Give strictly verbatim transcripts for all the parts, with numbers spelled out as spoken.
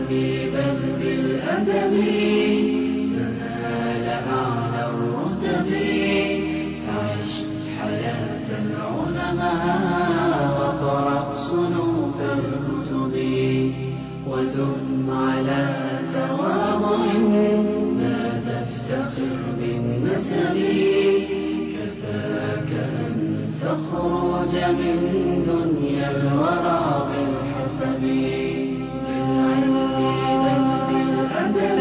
بالعلم بل بالأدب تنال أعلى الرتب. عش حياة العلماء واقرأ صنوف الكتب ودم على تواضع لا تفتخر بالنسب. كفاك أن تخرج من دنيا الورى بالحسب. بالعلم بل بالأدب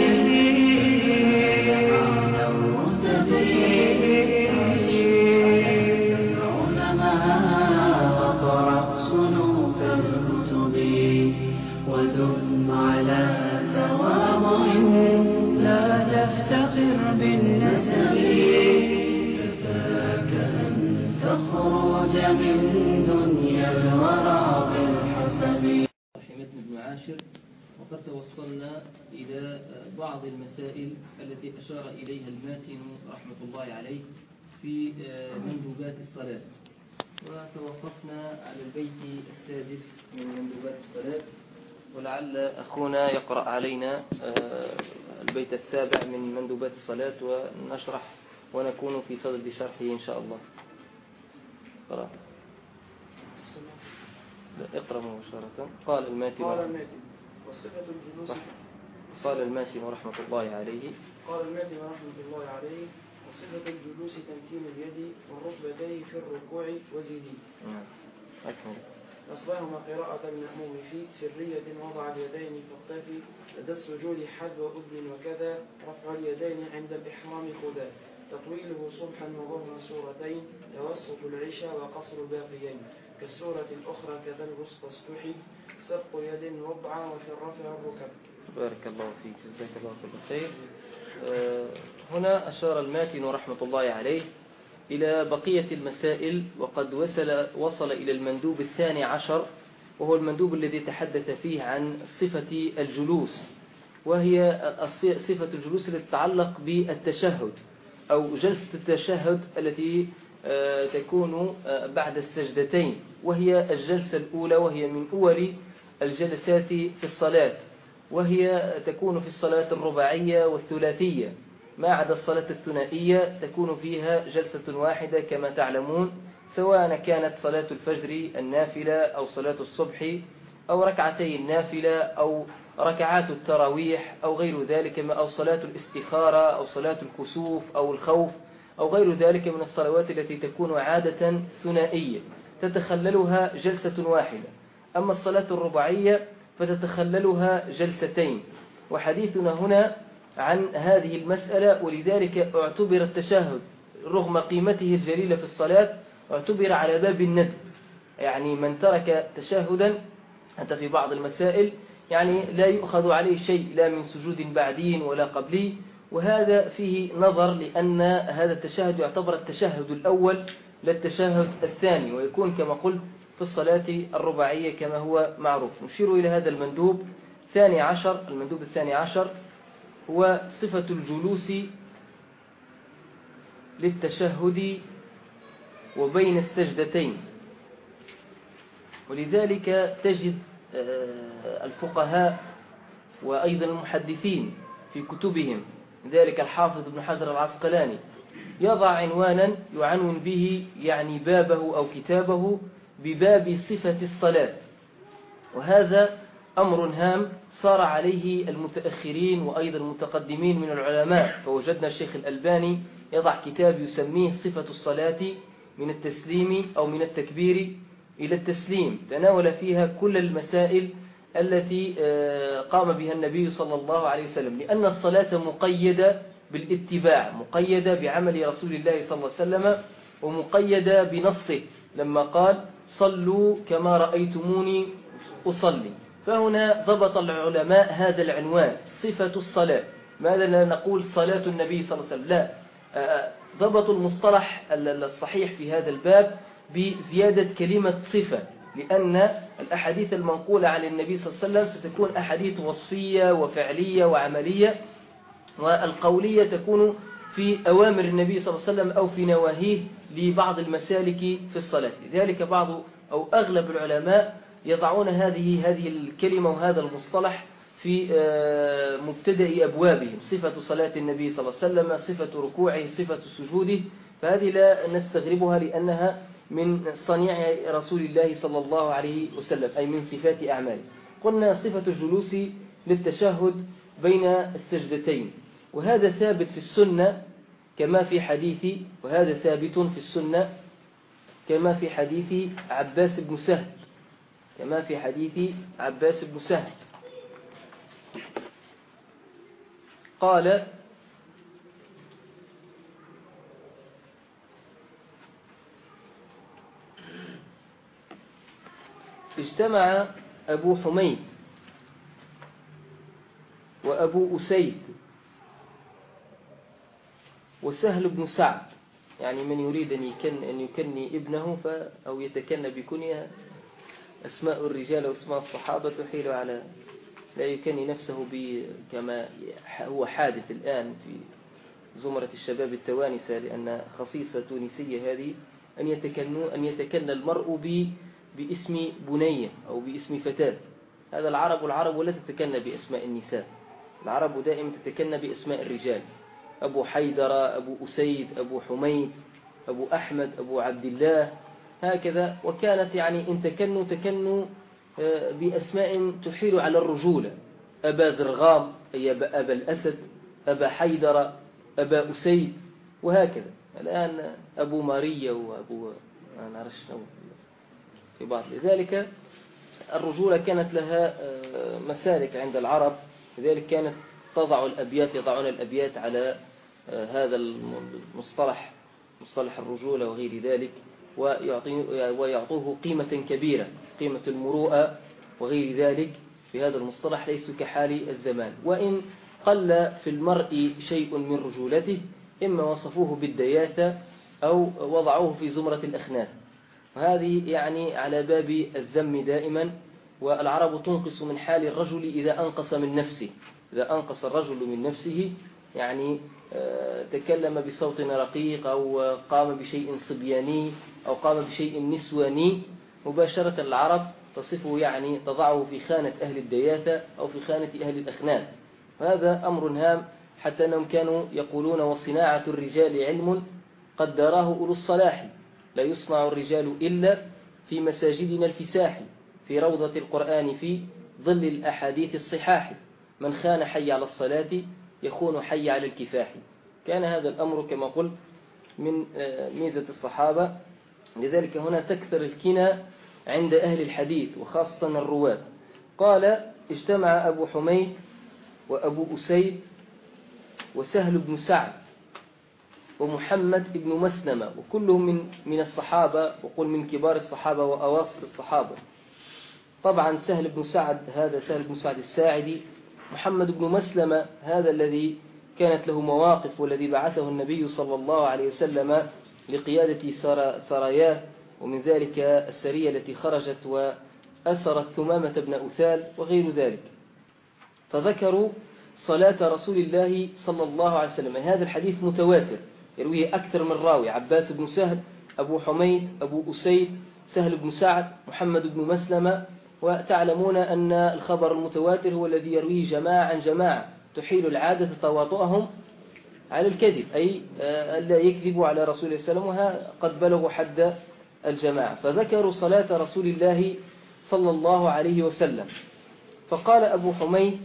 أعلى الرتب. عش حياة العلماء واقرأ صنوف الكتب ودم على تواضع لا تفتخر بالنسب. كفاك أن تخرج من دنيا الورى بالحسب. رحمتنا ابن عاشر. وقد توصلنا إلى بعض المسائل التي أشار إليها الماتن رحمة الله عليه في مندوبات الصلاة، وتوقفنا على البيت السادس من مندوبات الصلاة، ولعل أخونا يقرأ علينا البيت السابع من مندوبات الصلاة ونشرح ونكون في صدد شرحه إن شاء الله. قرأ. اقرأ مباشرة. قال الماتن قال الماتن وصفة الجلوس. قال الماتن رحمة الله عليه قال الماتن رحمة الله عليه وصفة الجلوس تمكين اليد والركبتين في الركوع وزيده. نعم. أكمل. أصلهما قراءة المأموم في سرية وضع اليدين فاقتفي لدى السجود حذو أذن وكذا رفع اليدين عند الإحرام خذا تطويله صبحا وظهر سورتين توسط العشاء وقصر الباقيين كالسورة الأخرى كذا الوسطى استحي سبق يد ربعا وفي الرفع الركب. بارك الله فيك، جزاك الله كل خير. أه هنا أشار الماتن رحمة الله عليه إلى بقية المسائل، وقد وصل, وصل إلى المندوب الثاني عشر، وهو المندوب الذي تحدث فيه عن صفة الجلوس، وهي صفة الجلوس التي تتعلق بالتشهد أو جلسة التشهد التي تكون بعد السجدتين، وهي الجلسة الأولى، وهي من أول الجلسات في الصلاة، وهي تكون في الصلاة الرباعية والثلاثية، ما عدا الصلاة الثنائية تكون فيها جلسة واحدة كما تعلمون، سواء كانت صلاة الفجر النافلة أو صلاة الصبح أو ركعتي النافلة أو ركعات التراويح أو غير ذلك، أو صلاة الاستخارة أو صلاة الكسوف أو الخوف أو غير ذلك من الصلوات التي تكون عادة ثنائية تتخللها جلسة واحدة. أما الصلاة الرباعية فتتخللها جلستين، وحديثنا هنا عن هذه المسألة، ولذلك اعتبر التشهد رغم قيمته الجليلة في الصلاة اعتبر على باب الندب، يعني من ترك تشهدا حتى في بعض المسائل يعني لا يؤخذ عليه شيء لا من سجود بعدين ولا قبلي، وهذا فيه نظر، لأن هذا التشهد يعتبر التشهد الأول لا التشهد الثاني، ويكون كما قلت في الصلاة الرباعية كما هو معروف. نشير إلى هذا المندوب الثاني عشر. المندوب الثاني عشر هو صفة الجلوس للتشهد وبين السجدتين، ولذلك تجد الفقهاء وأيضا المحدثين في كتبهم، ذلك الحافظ ابن حجر العسقلاني يضع عنوانا يعنون به يعني بابه أو كتابه بباب صفة الصلاة، وهذا أمر هام صار عليه المتأخرين وأيضا المتقدمين من العلماء. فوجدنا الشيخ الألباني يضع كتاب يسميه صفة الصلاة من التسليم أو من التكبير إلى التسليم، تناول فيها كل المسائل التي قام بها النبي صلى الله عليه وسلم، لأن الصلاة مقيدة بالاتباع، مقيدة بعمل رسول الله صلى الله عليه وسلم، ومقيدة بنصه لما قال صلوا كما رأيتموني أصلي. فهنا ضبط العلماء هذا العنوان صفة الصلاة، ماذا لا نقول صلاة النبي صلى الله عليه وسلم، لا، ضبط المصطلح الصحيح في هذا الباب بزيادة كلمة صفة، لأن الأحاديث المنقولة عن النبي صلى الله عليه وسلم ستكون أحاديث وصفية وفعلية وعملية، والقولية تكون في أوامر النبي صلى الله عليه وسلم أو في نواهيه لبعض المسالك في الصلاة. لذلك بعض أو أغلب العلماء يضعون هذه هذه الكلمة وهذا المصطلح في مبتدأ أبوابهم، صفة صلاة النبي صلى الله عليه وسلم، صفة ركوعه، صفة سجوده، فهذه لا نستغربها لأنها من صنيع رسول الله صلى الله عليه وسلم، أي من صفات أعماله. قلنا صفة الجلوس للتشهد بين السجدتين، وهذا ثابت في السنة كما في حديث وهذا ثابت في السنة كما في حديث عباس بن سهل كما في حديث عباس بن سهل قال: اجتمع أبو حميد وأبو أسيد وسهل بن سعد، يعني من يريد أن يكن أن يكني ابنه ف أو يتكنى بكنية أسماء الرجال وأسماء الصحابة تحيل على لا يكني نفسه ب كما هو حادث الآن في زمرة الشباب التوانسة، لأن خصيصة تونسية هذه أن يتكنوا أن يتكنى المرء ب باسم بنية أو باسم فتاة. هذا العرب والعرب لا تتكنى بأسماء النساء، العرب دائما تتكنى بأسماء الرجال: أبو حيدر، أبو أسيد، أبو حميد، أبو أحمد، أبو عبد الله، هكذا. وكانت يعني إن تكنوا تكنوا بأسماء تحيل على الرجولة: أبا ذرغام أي أبا الأسد، أبا حيدر، أبا أسيد، وهكذا. الآن أبو ماريا وأبو أنا رشنا في بعض. لذلك الرجولة كانت لها مسالك عند العرب، لذلك كانت تضع الأبيات يضعون الأبيات على هذا المصطلح، مصطلح الرجولة وغير ذلك، ويعطوه قيمة كبيرة، قيمة المروءة وغير ذلك. في هذا المصطلح ليس كحال الزمان، وإن قل في المرء شيء من رجولته إما وصفوه بالدياثة أو وضعوه في زمرة الأخناث، وهذه يعني على باب الذم دائما. والعرب تنقص من حال الرجل إذا أنقص من نفسه، إذا أنقص الرجل من نفسه يعني تكلم بصوت رقيق أو قام بشيء صبياني أو قام بشيء نسواني، مباشرة العرب تصفه يعني تضعه في خانة أهل الدياثة أو في خانة أهل الأخناث. هذا أمر هام، حتى أنهم كانوا يقولون: وصناعة الرجال علم قد داراه أولو الصلاح، لا يصنع الرجال إلا في مساجدنا الفساح، في روضة القرآن في ظل الأحاديث الصحاح، من خان حي على الصلاة يخون حي على الكفاح. كان هذا الأمر كما قلت من ميزة الصحابة، لذلك هنا تكثر الكنى عند أهل الحديث وخاصة الرواة. قال: اجتمع أبو حميد وأبو أسيد وسهل بن سعد ومحمد بن مسلمة، وكلهم من من الصحابة، وقل من كبار الصحابة وأواسط الصحابة. طبعا سهل بن سعد هذا سهل بن سعد الساعدي. محمد بن مسلمة هذا الذي كانت له مواقف، والذي بعثه النبي صلى الله عليه وسلم لقيادة سراياه، ومن ذلك السرية التي خرجت وأسرت ثمامة بن أثال وغير ذلك. فذكروا صلاة رسول الله صلى الله عليه وسلم. هذا الحديث متواتر يرويه أكثر من راوي: عباس بن سهل، أبو حميد، أبو أسيد، سهل بن سعد، محمد بن مسلمة. وتعلمون أن الخبر المتواتر هو الذي يرويه جماعة عن جماعة، تحيل العادة تواطؤهم على الكذب، أي ألا يكذبوا على رسول الله صلى الله عليه وسلم، وقد بلغوا حد الجماعة. فذكروا صلاة رسول الله صلى الله عليه وسلم. فقال أبو حميد: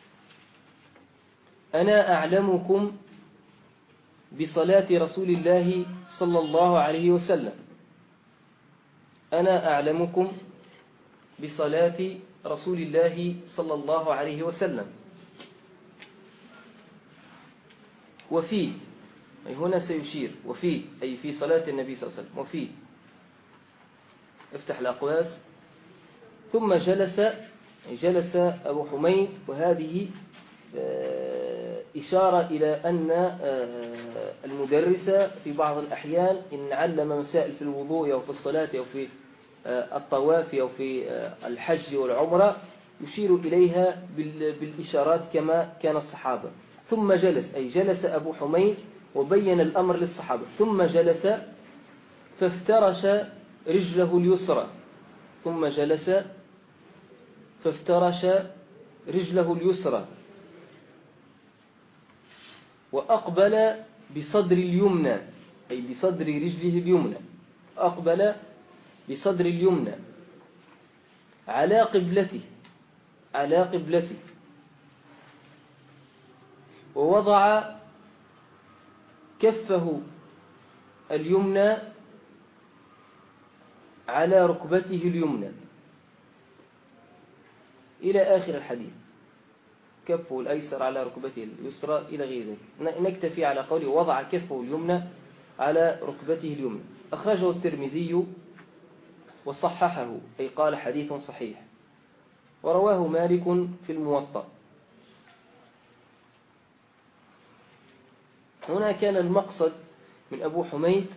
أنا أعلمكم بصلاة رسول الله صلى الله عليه وسلم، أنا أعلمكم بصلاة رسول الله صلى الله عليه وسلم. وفيه، أي هنا سيشير، وفيه أي في صلاة النبي صلى الله عليه وسلم، وفيه افتح الأقواس. ثم جلس، جلس أبو حميد، وهذه إشارة إلى أن المدرس في بعض الأحيان إن علم مسائل في الوضوء أو في الصلاة أو في الطواف أو في الحج والعمرة يشير إليها بالإشارات كما كان الصحابة. ثم جلس أي جلس أبو حميد وبين الأمر للصحابة. ثم جلس فافترش رجله اليسرى، ثم جلس فافترش رجله اليسرى وأقبل بصدر اليمنى، أي بصدر رجله اليمنى، أقبل بصدر اليمنى على قبلته على قبلته ووضع كفه اليمنى على ركبته اليمنى إلى آخر الحديث، كفه الأيسر على ركبته اليسرى إلى غير ذلك. نكتفي على قوله وضع كفه اليمنى على ركبته اليمنى. أخرجه الترمذي وصححه، أي قال حديث صحيح، ورواه مالك في الموطأ. هنا كان المقصد من أبو حميد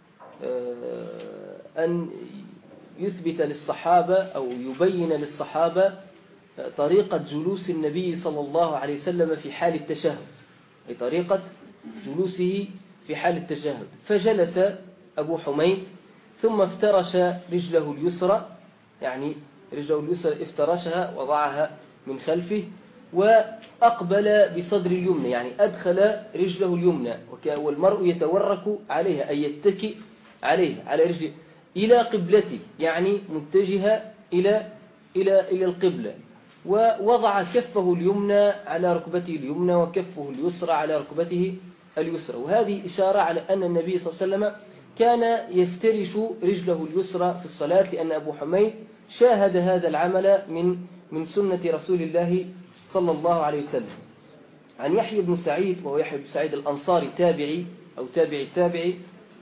أن يثبت للصحابة أو يبين للصحابة طريقة جلوس النبي صلى الله عليه وسلم في حال التشهد، أي طريقة جلوسه في حال التشهد. فجلس أبو حميد ثم افترش رجله اليسرى، يعني رجله اليسرى افترشها وضعها من خلفه، وأقبل بصدر اليمنى، يعني أدخل رجله اليمنى، والمرء يتورك عليها أي يتكئ عليه على رجله إلى قبلته، يعني متجهة إلى إلى إلى القبلة، ووضع كفه اليمنى على ركبته اليمنى وكفه اليسرى على ركبته اليسرى. وهذه إشارة على أن النبي صلى الله عليه وسلم كان يفترش رجله اليسرى في الصلاة، لأن أبو حميد شاهد هذا العمل من من سنة رسول الله صلى الله عليه وسلم. عن يحيى بن سعيد، وهو يحيى بن سعيد الأنصاري تابعي أو تابعي التابعي،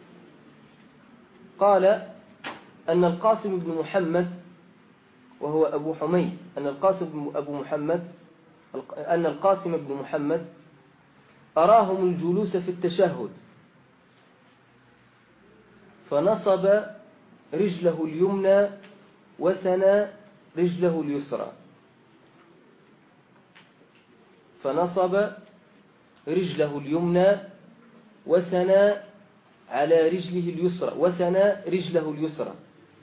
قال أن القاسم بن محمد، وهو أبو حميد، أن القاسم بن أبو محمد أن القاسم بن محمد أراهم الجلوس في التشهد، فنصب رجله اليمنى وثنى رجله اليسرى، فنصب رجله اليمنى وثنى على رجله اليسرى وثنى رجله اليسرى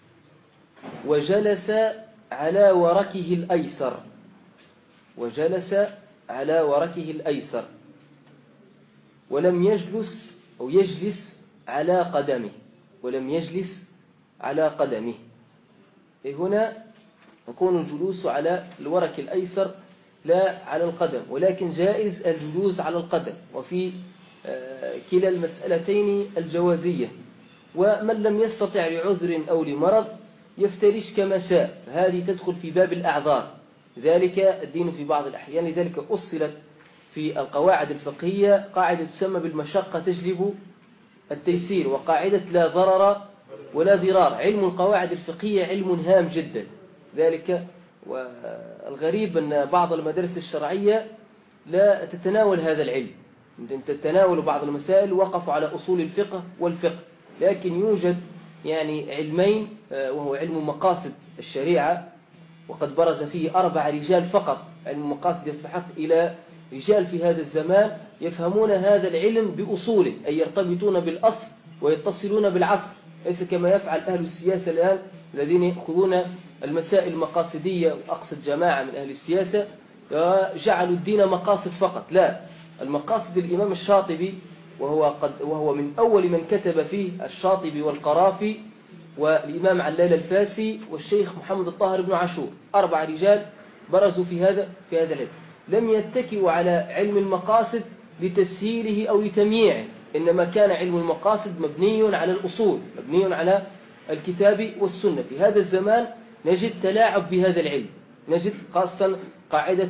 وجلس على وركه الأيسر وجلس على وركه الأيسر ولم يجلس أو يجلس على قدمه ولم يجلس على قدمه. هنا يكون الجلوس على الورك الأيسر لا على القدم، ولكن جائز الجلوس على القدم، وفي كلا المسألتين الجوازية. ومن لم يستطع لعذر أو لمرض يفترش كما شاء، هذه تدخل في باب الأعذار، ذلك الدين في بعض الأحيان. لذلك أصلت في القواعد الفقهية قاعدة تسمى بالمشقة تجلب التيسير، وقاعدة لا ضرر ولا ضرار. علم القواعد الفقهية علم هام جدا، ذلك والغريب أن بعض المدارس الشرعية لا تتناول هذا العلم، تتناول بعض المسائل وقفوا على أصول الفقه والفقه، لكن يوجد يعني علمين، وهو علم مقاصد الشريعة، وقد برز فيه أربع رجال فقط. علم مقاصد يستحق إلى رجال في هذا الزمان يفهمون هذا العلم بأصوله، أي يرتبطون بالأصل ويتصلون بالعصر، ليس كما يفعل أهل السياسة الآن الذين يأخذون المسائل المقاصدية، وأقصد جماعة من أهل السياسة جعلوا الدين مقاصد فقط. لا، المقاصد الإمام الشاطبي، وهو, قد وهو من أول من كتب فيه الشاطبي والقرافي والإمام علال الفاسي والشيخ محمد الطاهر بن عاشور، أربع رجال برزوا في هذا في هذا العلم، لم يتكئوا على علم المقاصد لتسهيله أو لتمييعه، إنما كان علم المقاصد مبني على الأصول، مبني على الكتاب والسنة. في هذا الزمان نجد تلاعب بهذا العلم، نجد خاصة قاعدة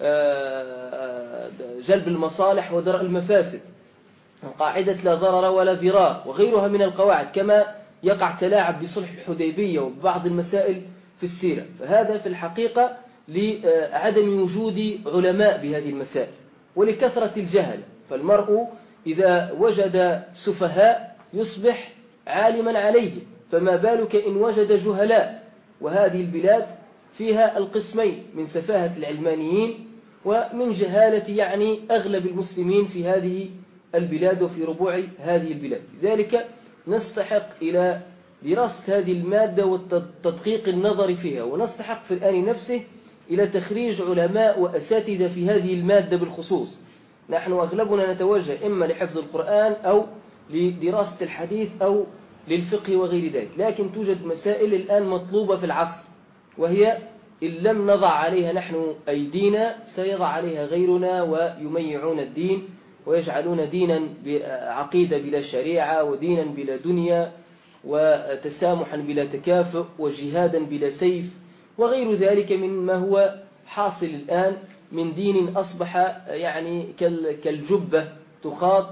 جلب المصالح ودرء المفاسد، قاعدة لا ضرر ولا ضرار، وغيرها من القواعد، كما يقع تلاعب بصلح الحديبية وبعض المسائل في السيرة. فهذا في الحقيقة لعدم وجود علماء بهذه المسائل ولكثرة الجهل، فالمرء إذا وجد سفهاء يصبح عالما عليه، فما بالك إن وجد جهلاء. وهذه البلاد فيها القسمين، من سفاهة العلمانيين ومن جهالة يعني أغلب المسلمين في هذه البلاد وفي ربوع هذه البلاد. لذلك نستحق إلى دراسة هذه المادة والتدقيق النظري فيها، ونستحق في الآن نفسه إلى تخريج علماء وأساتذة في هذه المادة بالخصوص. نحن أغلبنا نتوجه إما لحفظ القرآن أو لدراسة الحديث أو للفقه وغير ذلك، لكن توجد مسائل الآن مطلوبة في العصر، وهي إن لم نضع عليها نحن أيدينا سيضع عليها غيرنا ويميعون الدين ويجعلون دينا عقيدة بلا شريعة، ودينا بلا دنيا، وتسامحا بلا تكافؤ، وجهادا بلا سيف، وغير ذلك مما هو حاصل الآن من دين أصبح يعني كالجبة تخاط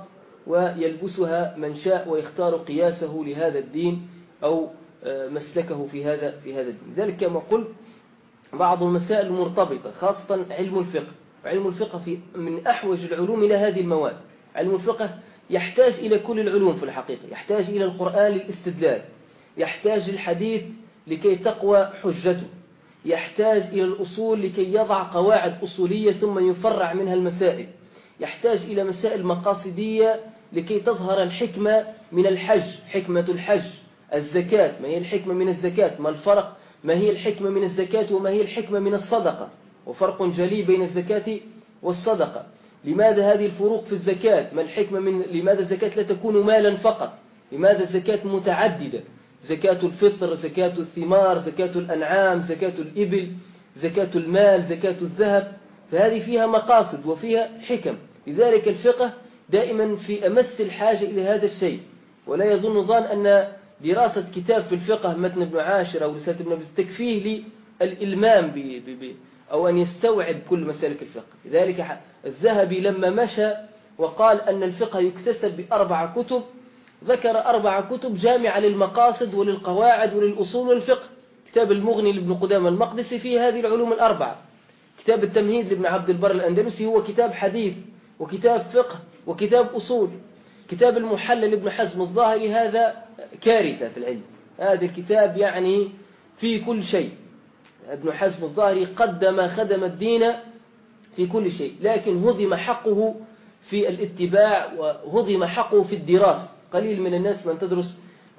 ويلبسها من شاء ويختار قياسه لهذا الدين أو مسلكه في هذا في هذا الدين. ذلك كما قلت بعض المسائل المرتبطة، خاصة علم الفقه، وعلم الفقه في من أحوج العلوم إلى هذه المواد. علم الفقه يحتاج إلى كل العلوم في الحقيقة، يحتاج إلى القرآن للاستدلال، يحتاج الحديث لكي تقوى حجته، يحتاج إلى الأصول لكي يضع قواعد أصولية ثم يفرع منها المسائل، يحتاج إلى مسائل مقاصدية لكي تظهر الحكمة من الحج، حكمة الحج، الزكاة، ما هي الحكمة من الزكاة، ما الفرق، ما هي الحكمة من الزكاة وما هي الحكمة من الصدقة، وفرق جلي بين الزكاة والصدقة. لماذا هذه الفروق في الزكاة؟ ما الحكمة من لماذا الزكاة لا تكون مالا فقط؟ لماذا الزكاة متعددة؟ زكاة الفطر، زكاة الثمار، زكاة الأنعام، زكاة الإبل، زكاة المال، زكاة الذهب، فهذه فيها مقاصد وفيها حكم. لذلك الفقه دائما في أمس الحاجة إلى هذا الشيء. ولا يظن ظان أن دراسة كتاب في الفقه متن ابن عاشر أو رسالة ابن تكفيه للإلمام ب ب أو أن يستوعب كل مسالك الفقه. لذلك الذهبي لما مشى وقال أن الفقه يكتسب بأربع كتب، ذكر أربع كتب جامعة للمقاصد وللقواعد وللأصول والفقه. كتاب المغني لابن قدامة المقدسي فيه هذه العلوم الأربعة. كتاب التمهيد لابن عبد البر الأندلسي هو كتاب حديث وكتاب فقه وكتاب أصول. كتاب المحلى لابن حزم الظاهري هذا كارثة في العلم، هذا الكتاب يعني فيه كل شيء. ابن حزم الظاهري قدم خدم الدين في كل شيء، لكن هضم حقه في الاتباع وهضم حقه في الدراسة. قليل من الناس من تدرس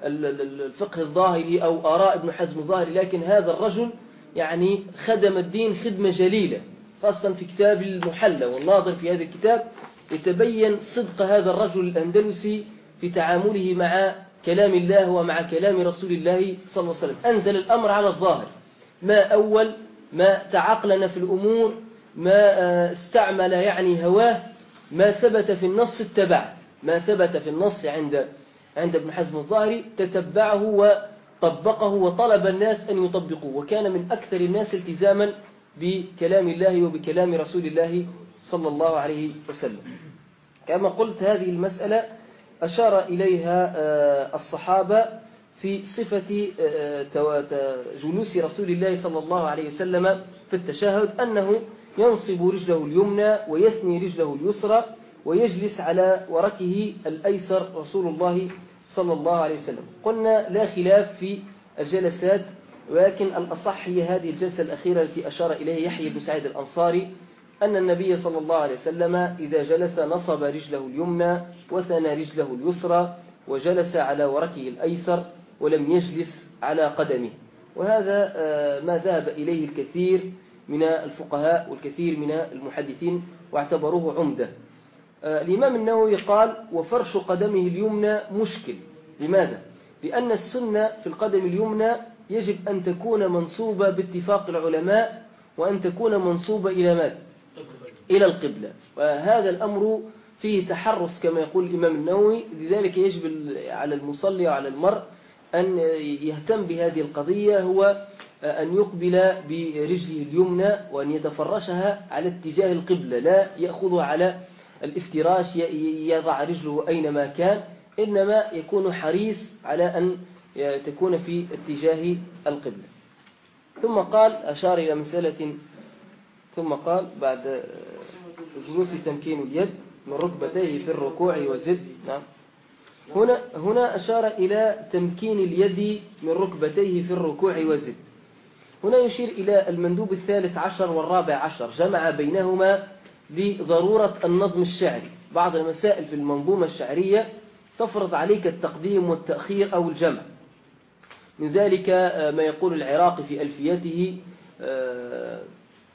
الفقه الظاهري أو آراء ابن حزم الظاهري، لكن هذا الرجل يعني خدم الدين خدمة جليلة، خاصة في كتاب المحلى. والناظر في هذا الكتاب يتبين صدق هذا الرجل الأندلسي في تعامله مع كلام الله ومع كلام رسول الله صلى الله عليه وسلم. أنزل الأمر على الظاهر، ما أول ما تعقلن في الأمور، ما استعمل يعني هواه، ما ثبت في النص اتبع، ما ثبت في النص عند عند ابن حزم الظاهري تتبعه وطبقه وطلب الناس أن يطبقوه، وكان من أكثر الناس التزاما بكلام الله وبكلام رسول الله صلى الله عليه وسلم. كما قلت هذه المسألة أشار إليها الصحابة في صفة جلوس رسول الله صلى الله عليه وسلم في التشهد، أنه ينصب رجله اليمنى ويثني رجله اليسرى ويجلس على وركه الأيسر رسول الله صلى الله عليه وسلم. قلنا لا خلاف في الجلسات، ولكن الأصح هي هذه الجلسة الأخيرة التي أشار إليه يحيى بن سعيد الأنصاري، أن النبي صلى الله عليه وسلم إذا جلس نصب رجله اليمنى وثنى رجله اليسرى وجلس على وركه الأيسر ولم يجلس على قدمه. وهذا ما ذهب إليه الكثير من الفقهاء والكثير من المحدثين واعتبروه عمدة. الإمام النووي قال: وفرش قدمه اليمنى مشكل. لماذا؟ لأن السنة في القدم اليمنى يجب أن تكون منصوبة باتفاق العلماء، وأن تكون منصوبة إلى ماذا؟ إلى القبلة. وهذا الأمر فيه تحرص كما يقول الإمام النووي. لذلك يجب على المصلي وعلى المرء أن يهتم بهذه القضية، هو أن يقبل برجله اليمنى وأن يتفرشها على اتجاه القبلة، لا يأخذها على الافتراش يضع رجله أينما كان، إنما يكون حريص على أن تكون في اتجاه القبلة. ثم قال أشار إلى مسألة، ثم قال بعد جلوس تمكين اليد من ركبتيه في الركوع وزد. نعم. هنا هنا أشار إلى تمكين اليد من ركبتيه في الركوع وزد. هنا يشير إلى المندوب الثالث عشر والرابع عشر، جمع بينهما لضرورة النظم الشعري. بعض المسائل في المنظومة الشعرية تفرض عليك التقديم والتأخير أو الجمع. من ذلك ما يقول العراقي في ألفيته: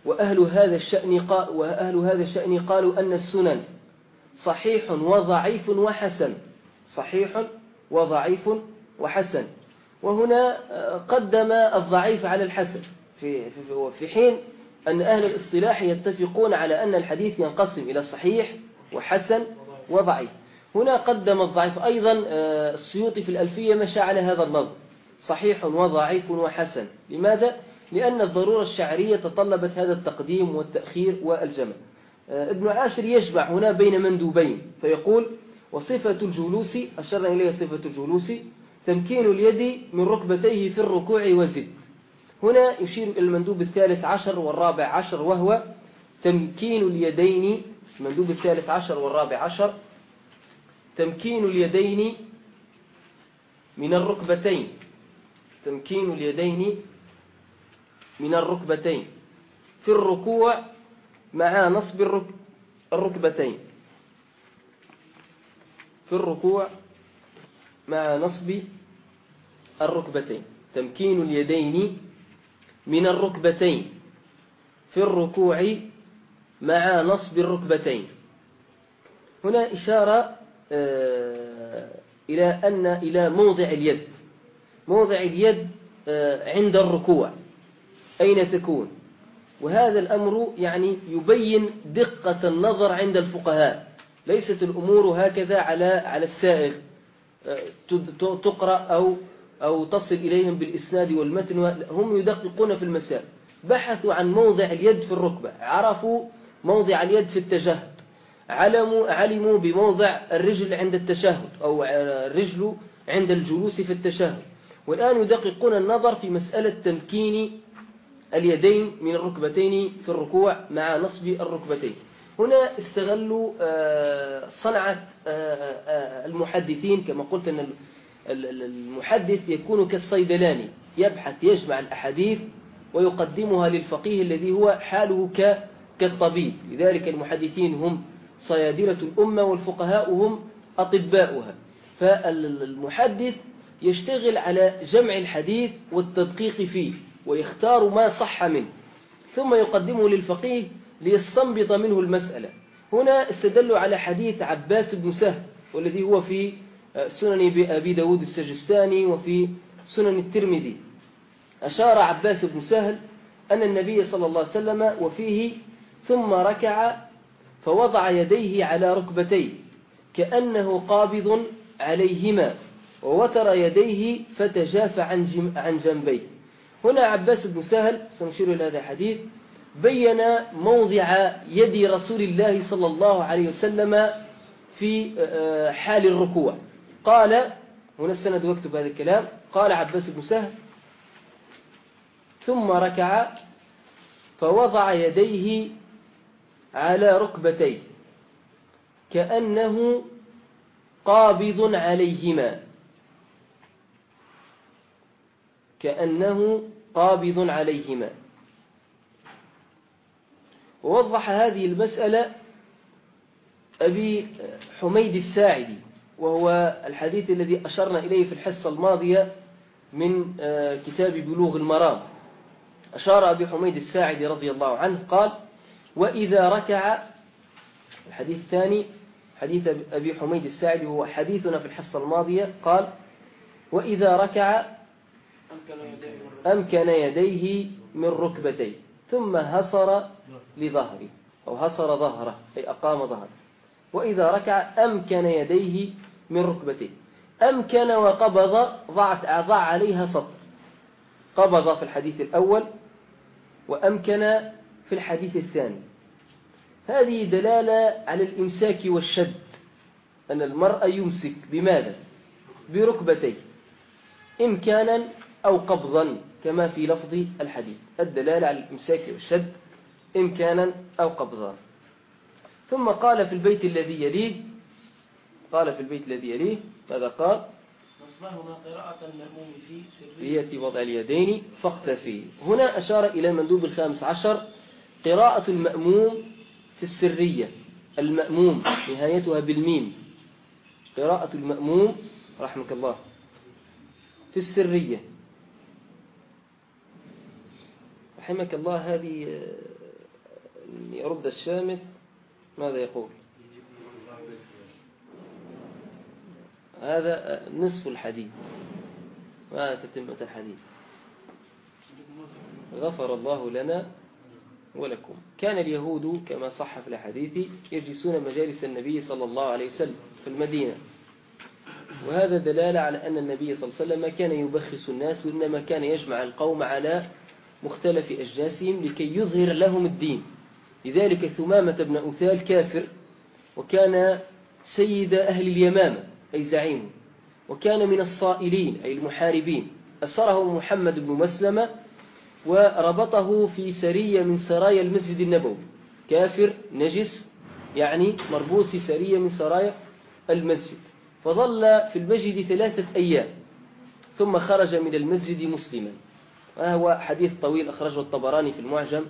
وأهل هذا الشأن قال وأهل هذا الشأن قالوا أن السنن صحيح وضعيف وحسن، صحيح وضعيف وحسن. وهنا قدم الضعيف على الحسن، في في حين أن أهل الاصطلاح يتفقون على أن الحديث ينقسم إلى صحيح وحسن وضعيف. هنا قدم الضعيف. أيضا السيوطي في الألفية مشى على هذا النظر، صحيح وضعيف وحسن. لماذا؟ لأن الضرورة الشعرية تطلبت هذا التقديم والتأخير والجمع. ابن عاشر يجمع هنا بين مندوبين فيقول: وصفة الجلوس، أشرنا إليه صفة الجلوس، تمكين اليد من ركبتيه في الركوع وزد. هنا يشير إلى المندوب الثالث عشر والرابع عشر، وهو تمكين اليدين. المندوب الثالث عشر والرابع عشر تمكين اليدين من الركبتين، تمكين اليدين من الركبتين في الركوع مع نصب الركبتين، في الركوع مع نصب الركبتين. تمكين اليدين من الركبتين في الركوع مع نصب الركبتين. هنا إشارة إلى أن إلى موضع اليد، موضع اليد عند الركوع أين تكون. وهذا الأمر يعني يبين دقة النظر عند الفقهاء. ليست الأمور هكذا على على السائغ تقرأ أو أو تصل إليهم بالإسناد والمتن، هم يدققون في المسائل. بحثوا عن موضع اليد في الركبة، عرفوا موضع اليد في التشهد، علموا علموا بموضع الرجل عند التشهد أو الرجل عند الجلوس في التشهد. والآن يدققون النظر في مسألة تمكين اليدين من الركبتين في الركوع مع نصب الركبتين. هنا استغلوا صنعة المحدثين. كما قلت أن المحدث يكون كالصيدلاني، يبحث يجمع الأحاديث ويقدمها للفقيه الذي هو حاله كالطبيب. لذلك المحدثين هم صيادلة الأمة والفقهاء هم أطباؤها. فالمحدث يشتغل على جمع الحديث والتدقيق فيه ويختار ما صح منه، ثم يقدمه للفقيه ليستنبط منه المسألة. هنا استدلوا على حديث عباس بن سهل، والذي هو في سنن أبي داود السجستاني وفي سنن الترمذي. أشار عباس بن سهل أن النبي صلى الله عليه وسلم وفيه: ثم ركع فوضع يديه على ركبتيه كأنه قابض عليهما ووتر يديه فتجافى عن جنبيه. هنا عباس بن سهل سنشير إلى هذا الحديث بين موضع يد رسول الله صلى الله عليه وسلم في حال الركوع. قال هنا السند واكتب هذا الكلام. قال عباس بن سهل: ثم ركع فوضع يديه على ركبتيه كأنه قابض عليهما، كأنه قابض عليهما. ووضح هذه المسألة أبي حميد الساعدي، وهو الحديث الذي أشرنا إليه في الحصة الماضية من كتاب بلوغ المرام. أشار أبي حميد الساعدي رضي الله عنه قال: وإذا ركع، الحديث الثاني حديث أبي حميد الساعدي هو حديثنا في الحصة الماضية، قال: وإذا ركع أمكن يديه من ركبتيه ثم هصر لظهره، أو هصر ظهره أي أقام ظهره. وإذا ركع أمكن يديه من ركبتيه. أمكن وقبض ضع عليها سطر، قبض في الحديث الأول وأمكن في الحديث الثاني. هذه دلالة على الإمساك والشد، أن المرء يمسك بماذا؟ بركبتيه، إمكانا أو قبضا كما في لفظ الحديث. الدلالة على الإمساك والشد إمكانا أو قبضا. ثم قال في البيت الذي يليه، قال في البيت الذي يليه ماذا قال؟ نصبهما قراءة المأموم في سرية وضع اليدين فاقتفي. هنا أشار إلى المندوب الخامس عشر: قراءة المأموم في السرية. المأموم نهايتها بالميم، قراءة المأموم رحمك الله في السرية. رحمك الله، هذه يرد الشامت ماذا يقول؟ هذا نصف الحديث، ما تتمة الحديث. غفر الله لنا ولكم. كان اليهود كما صح في الحديث يجلسون مجالس النبي صلى الله عليه وسلم في المدينة، وهذا دلالة على أن النبي صلى الله عليه وسلم كان يبخس الناس، وإنما كان يجمع القوم على مختلف أجناسهم لكي يظهر لهم الدين. لذلك ثمامة بن أثال كافر، وكان سيد أهل اليمامة أي زعيم، وكان من الصائلين أي المحاربين. أسره محمد بن مسلمة وربطه في سرية من سرايا المسجد النبوي، كافر نجس يعني مربوط في سرية من سرايا المسجد، فظل في المسجد ثلاثة أيام ثم خرج من المسجد مسلما. وهو حديث طويل أخرجه الطبراني في المعجم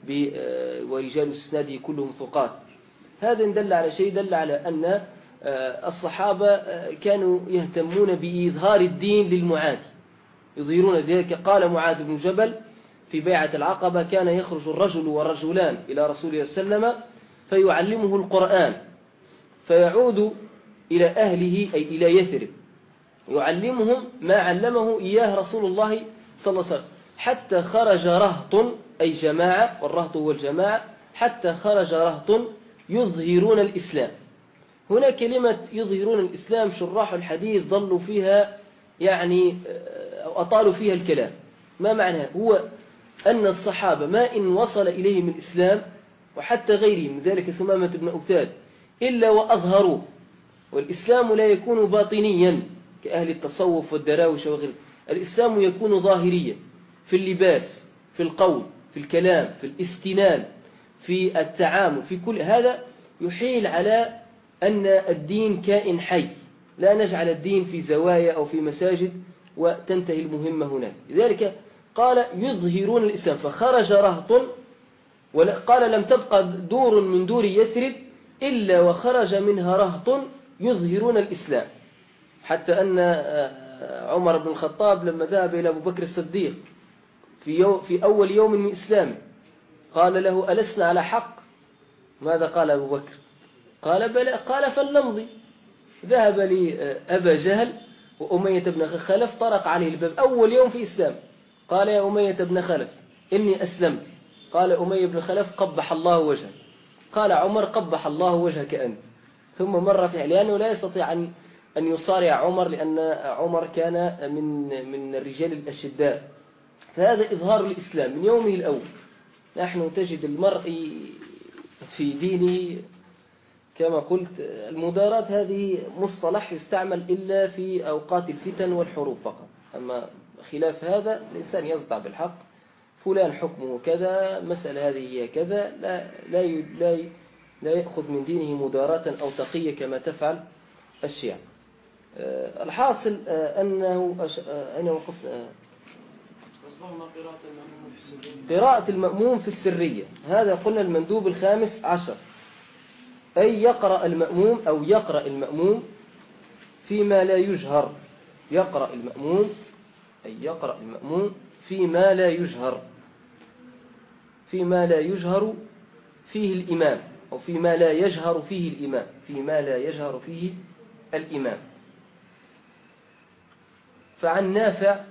ورجال اسناده كلهم ثقات. هذا دل على شيء، دل على أن الصحابة كانوا يهتمون بإظهار الدين للمعاد، يظهرون ذلك. قال معاذ بن جبل في بيعة العقبة: كان يخرج الرجل والرجلان إلى رسول الله صلى الله عليه وسلم فيعلمه القرآن، فيعود إلى أهله أي إلى يثرب يعلمهم ما علمه إياه رسول الله صلى الله عليه وسلم، حتى خرج رهط أي جماعة، والرهط هو الجماعة، حتى خرج رهط يظهرون الإسلام. هنا كلمة يظهرون الإسلام شراح الحديث ظلوا فيها يعني أطالوا فيها الكلام. ما معناها؟ هو أن الصحابة ما إن وصل إليهم الإسلام وحتى غيرهم من ذلك ثمامة بن أثال إلا وأظهروا. والإسلام لا يكون باطنيا كأهل التصوف والدراوش وغيره، الإسلام يكون ظاهريا في اللباس، في القول، في الكلام، في الاستنان، في التعامل، في كل هذا يحيل على أن الدين كائن حي، لا نجعل الدين في زوايا أو في مساجد وتنتهي المهمة هناك. لذلك قال يظهرون الإسلام، فخرج رهط، وقال لم تبقى دور من دور يثرب إلا وخرج منها رهط يظهرون الإسلام. حتى أن عمر بن الخطاب لما ذهب إلى أبو بكر الصديق في, يوم في أول يوم من إسلامه قال له: ألسنا على حق؟ ماذا قال أبو بكر؟ قال: بلى. قال: فلنمضي. ذهب لي أبا جهل وأمية بن خلف، طرق عليه الباب أول يوم في إسلام، قال: يا أمية بن خلف إني أسلمت. قال أمية بن خلف: قبح الله وجهك. قال عمر: قبح الله وجهك أنت. ثم مر في لأنه لا يستطيع أن أن يصارع عمر، لأن عمر كان من من الرجال الأشداء. فهذا إظهار الإسلام من يومه الأول. نحن تجد المرء في دينه كما قلت، المداراة هذه مصطلح يستعمل إلا في أوقات الفتن والحروب فقط، أما خلاف هذا الإنسان يصدع بالحق، فلان حكمه كذا، مسألة هذه هي كذا، لا لا لا لا يأخذ من دينه مداراة أو تقية كما تفعل الشيعة. الحاصل أنه أين وقفنا؟ قراءة المأموم في السرية، هذا قلنا المندوب الخامس عشر، أي يقرأ المأموم أو يقرأ المأموم فيما لا يجهر. يقرأ المأموم أي يقرأ المأموم فيما لا يجهر، فيما لا يجهر فيه الإمام، أو فيما لا يجهر فيه الإمام، فيما لا يجهر فيه الإمام. فعن نافع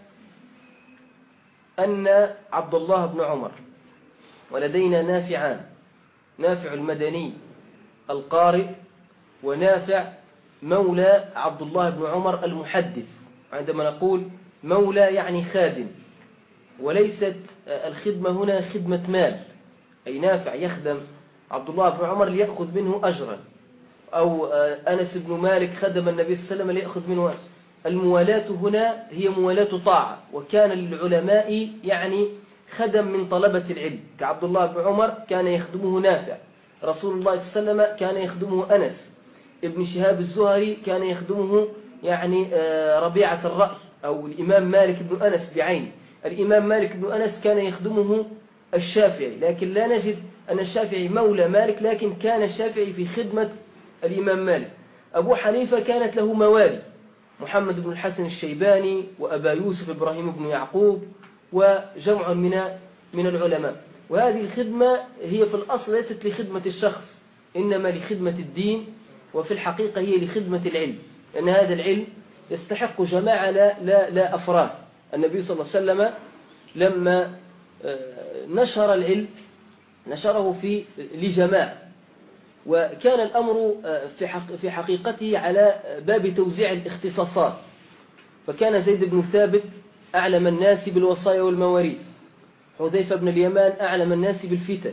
أن عبد الله بن عمر، ولدينا نافعان: نافع المدني القارئ، ونافع مولى عبد الله بن عمر المحدث. عندما نقول مولى يعني خادم، وليست الخدمة هنا خدمة مال، أي نافع يخدم عبد الله بن عمر ليأخذ منه أجرا، أو أنس بن مالك خدم النبي صلى الله عليه وسلم ليأخذ منه أجرا. الموالاة هنا هي موالاة طاعة، وكان للعلماء يعني خدم من طلبة العلم، كعبد الله بن عمر كان يخدمه نافع، رسول الله صلى الله عليه وسلم كان يخدمه أنس، ابن شهاب الزهري كان يخدمه يعني ربيعة الرأي، أو الإمام مالك بن أنس بعينه. الإمام مالك بن أنس كان يخدمه الشافعي، لكن لا نجد أن الشافعي مولى مالك، لكن كان الشافعي في خدمة الإمام مالك. أبو حنيفة كانت له موالي: محمد بن الحسن الشيباني، وأبا يوسف إبراهيم بن يعقوب، وجمع من من العلماء. وهذه الخدمة هي في الأصل ليست لخدمة الشخص، إنما لخدمة الدين، وفي الحقيقة هي لخدمة العلم، لأن هذا العلم يستحق جماعة لا, لا, لا أفراد. النبي صلى الله عليه وسلم لما نشر العلم نشره في لجماعة، وكان الأمر في حقيقته على باب توزيع الاختصاصات، فكان زيد بن ثابت أعلم الناس بالوصايا والمواريث، حذيفة بن اليمان أعلم الناس بالفتن،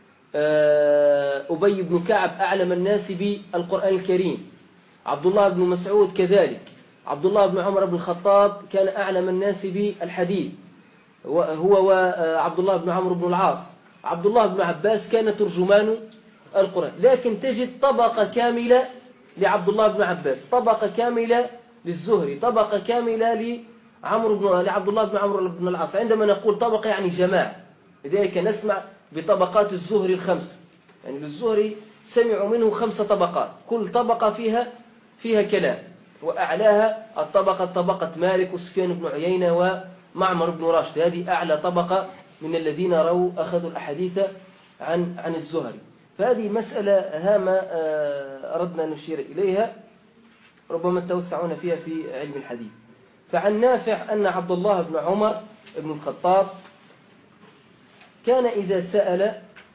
أبي بن كعب أعلم الناس بالقرآن الكريم، عبد الله بن مسعود كذلك، عبد الله بن عمر بن الخطاب كان أعلم الناس بالحديث هو وعبد الله بن عمرو بن العاص، عبد الله بن عباس كان ترجمان القرآن. لكن تجد طبقة كاملة لعبد الله بن عباس، طبقة كاملة للزهري، طبقة كاملة لعمرو بن لعبد الله بن عمرو بن العاص. عندما نقول طبقة يعني جماعة، لذلك نسمع بطبقات الزهري الخمس، يعني للزهري سمعوا منه خمس طبقات، كل طبقة فيها فيها كلام، وأعلاها الطبقة طبقة مالك وسفيان بن عيينة ومعمر بن راشد، هذه أعلى طبقة من الذين روا أخذوا الأحاديث عن عن الزهري. فهذه مسألة هامة أردنا أن نشير إليها، ربما توسعون فيها في علم الحديث. فعن نافع أن عبد الله بن عمر بن الخطاب كان إذا سأل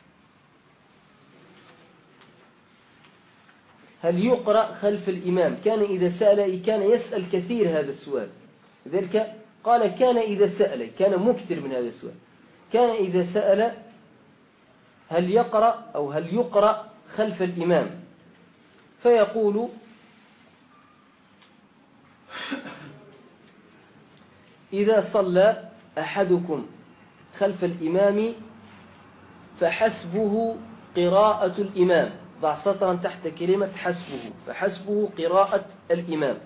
هل يقرأ خلف الإمام، كان إذا سأل كان يسأل كثير هذا السؤال، لذلك قال كان إذا سأل، كان مكثر من هذا السؤال، كان إذا سأل هل يقرأ أو هل يقرأ خلف الإمام، فيقول إذا صلى أحدكم خلف الإمام فحسبه قراءة الإمام، ضع سطرا تحت كلمة حسبه، فحسبه قراءة الإمام.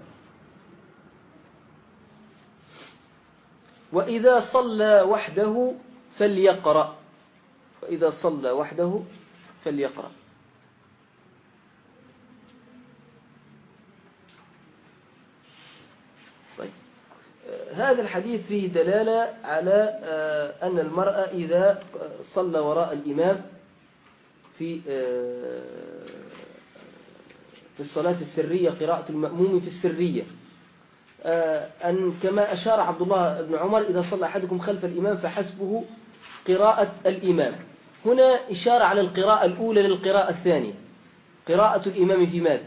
وإذا صلى وحده فليقرأ، وإذا صلى وحده فليقرأ. طيب، هذا الحديث فيه دلالة على أن المرأة إذا صلى وراء الإمام في في الصلاة السرية، قراءة المأموم في السرية، أن كما أشار عبد الله بن عمر إذا صلى أحدكم خلف الإمام فحسبه قراءة الإمام. هنا إشارة على القراءة الأولى للقراءة الثانية. قراءة الإمام في ماذا؟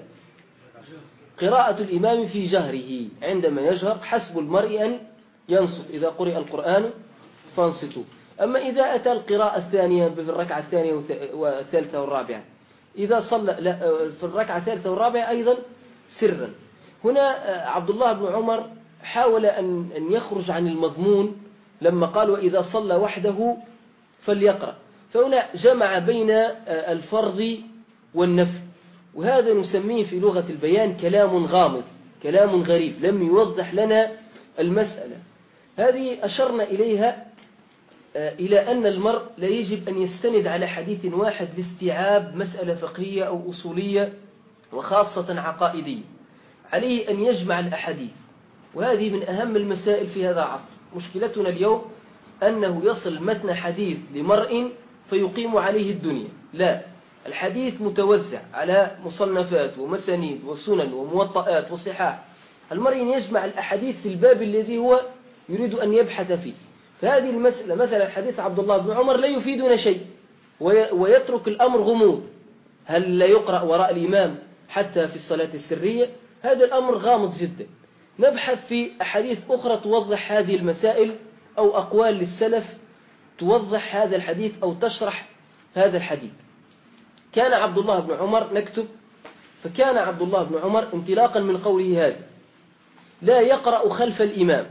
قراءة الإمام في جهره، عندما يجهر حسب المرء أن ينصت، إذا قرئ القرآن فانصتوا. أما إذا أتى القراءة الثانية في الركعة الثانية والثالثة والرابعة، إذا صلى لا في الركعة الثالثة والرابعة أيضا سرا. هنا عبد الله بن عمر حاول أن أن يخرج عن المضمون لما قال وإذا صلى وحده فليقرأ، فهنا جمع بين الفرض والنفل، وهذا نسميه في لغة البيان كلام غامض، كلام غريب، لم يوضح لنا المسألة. هذه أشرنا إليها إلى أن المرء لا يجب أن يستند على حديث واحد لاستيعاب مسألة فقهية أو أصولية وخاصة عقائدية، عليه أن يجمع الأحاديث، وهذه من أهم المسائل في هذا العصر. مشكلتنا اليوم أنه يصل متن حديث لمرء فيقيم عليه الدنيا، لا، الحديث متوزع على مصنفات ومسانيد وسنن وموطئات وصحاح، المرء يجمع الأحاديث في الباب الذي هو يريد أن يبحث فيه. فهذه المسألة مثلا حديث عبد الله بن عمر لا يفيدنا شيء، ويترك الأمر غموض، هل لا يقرأ وراء الإمام حتى في الصلاة السرية؟ هذا الأمر غامض جدا. نبحث في أحاديث أخرى توضح هذه المسائل، أو أقوال للسلف توضح هذا الحديث أو تشرح هذا الحديث. كان عبد الله بن عمر، نكتب، فكان عبد الله بن عمر انطلاقا من قوله هذا لا يقرأ خلف الإمام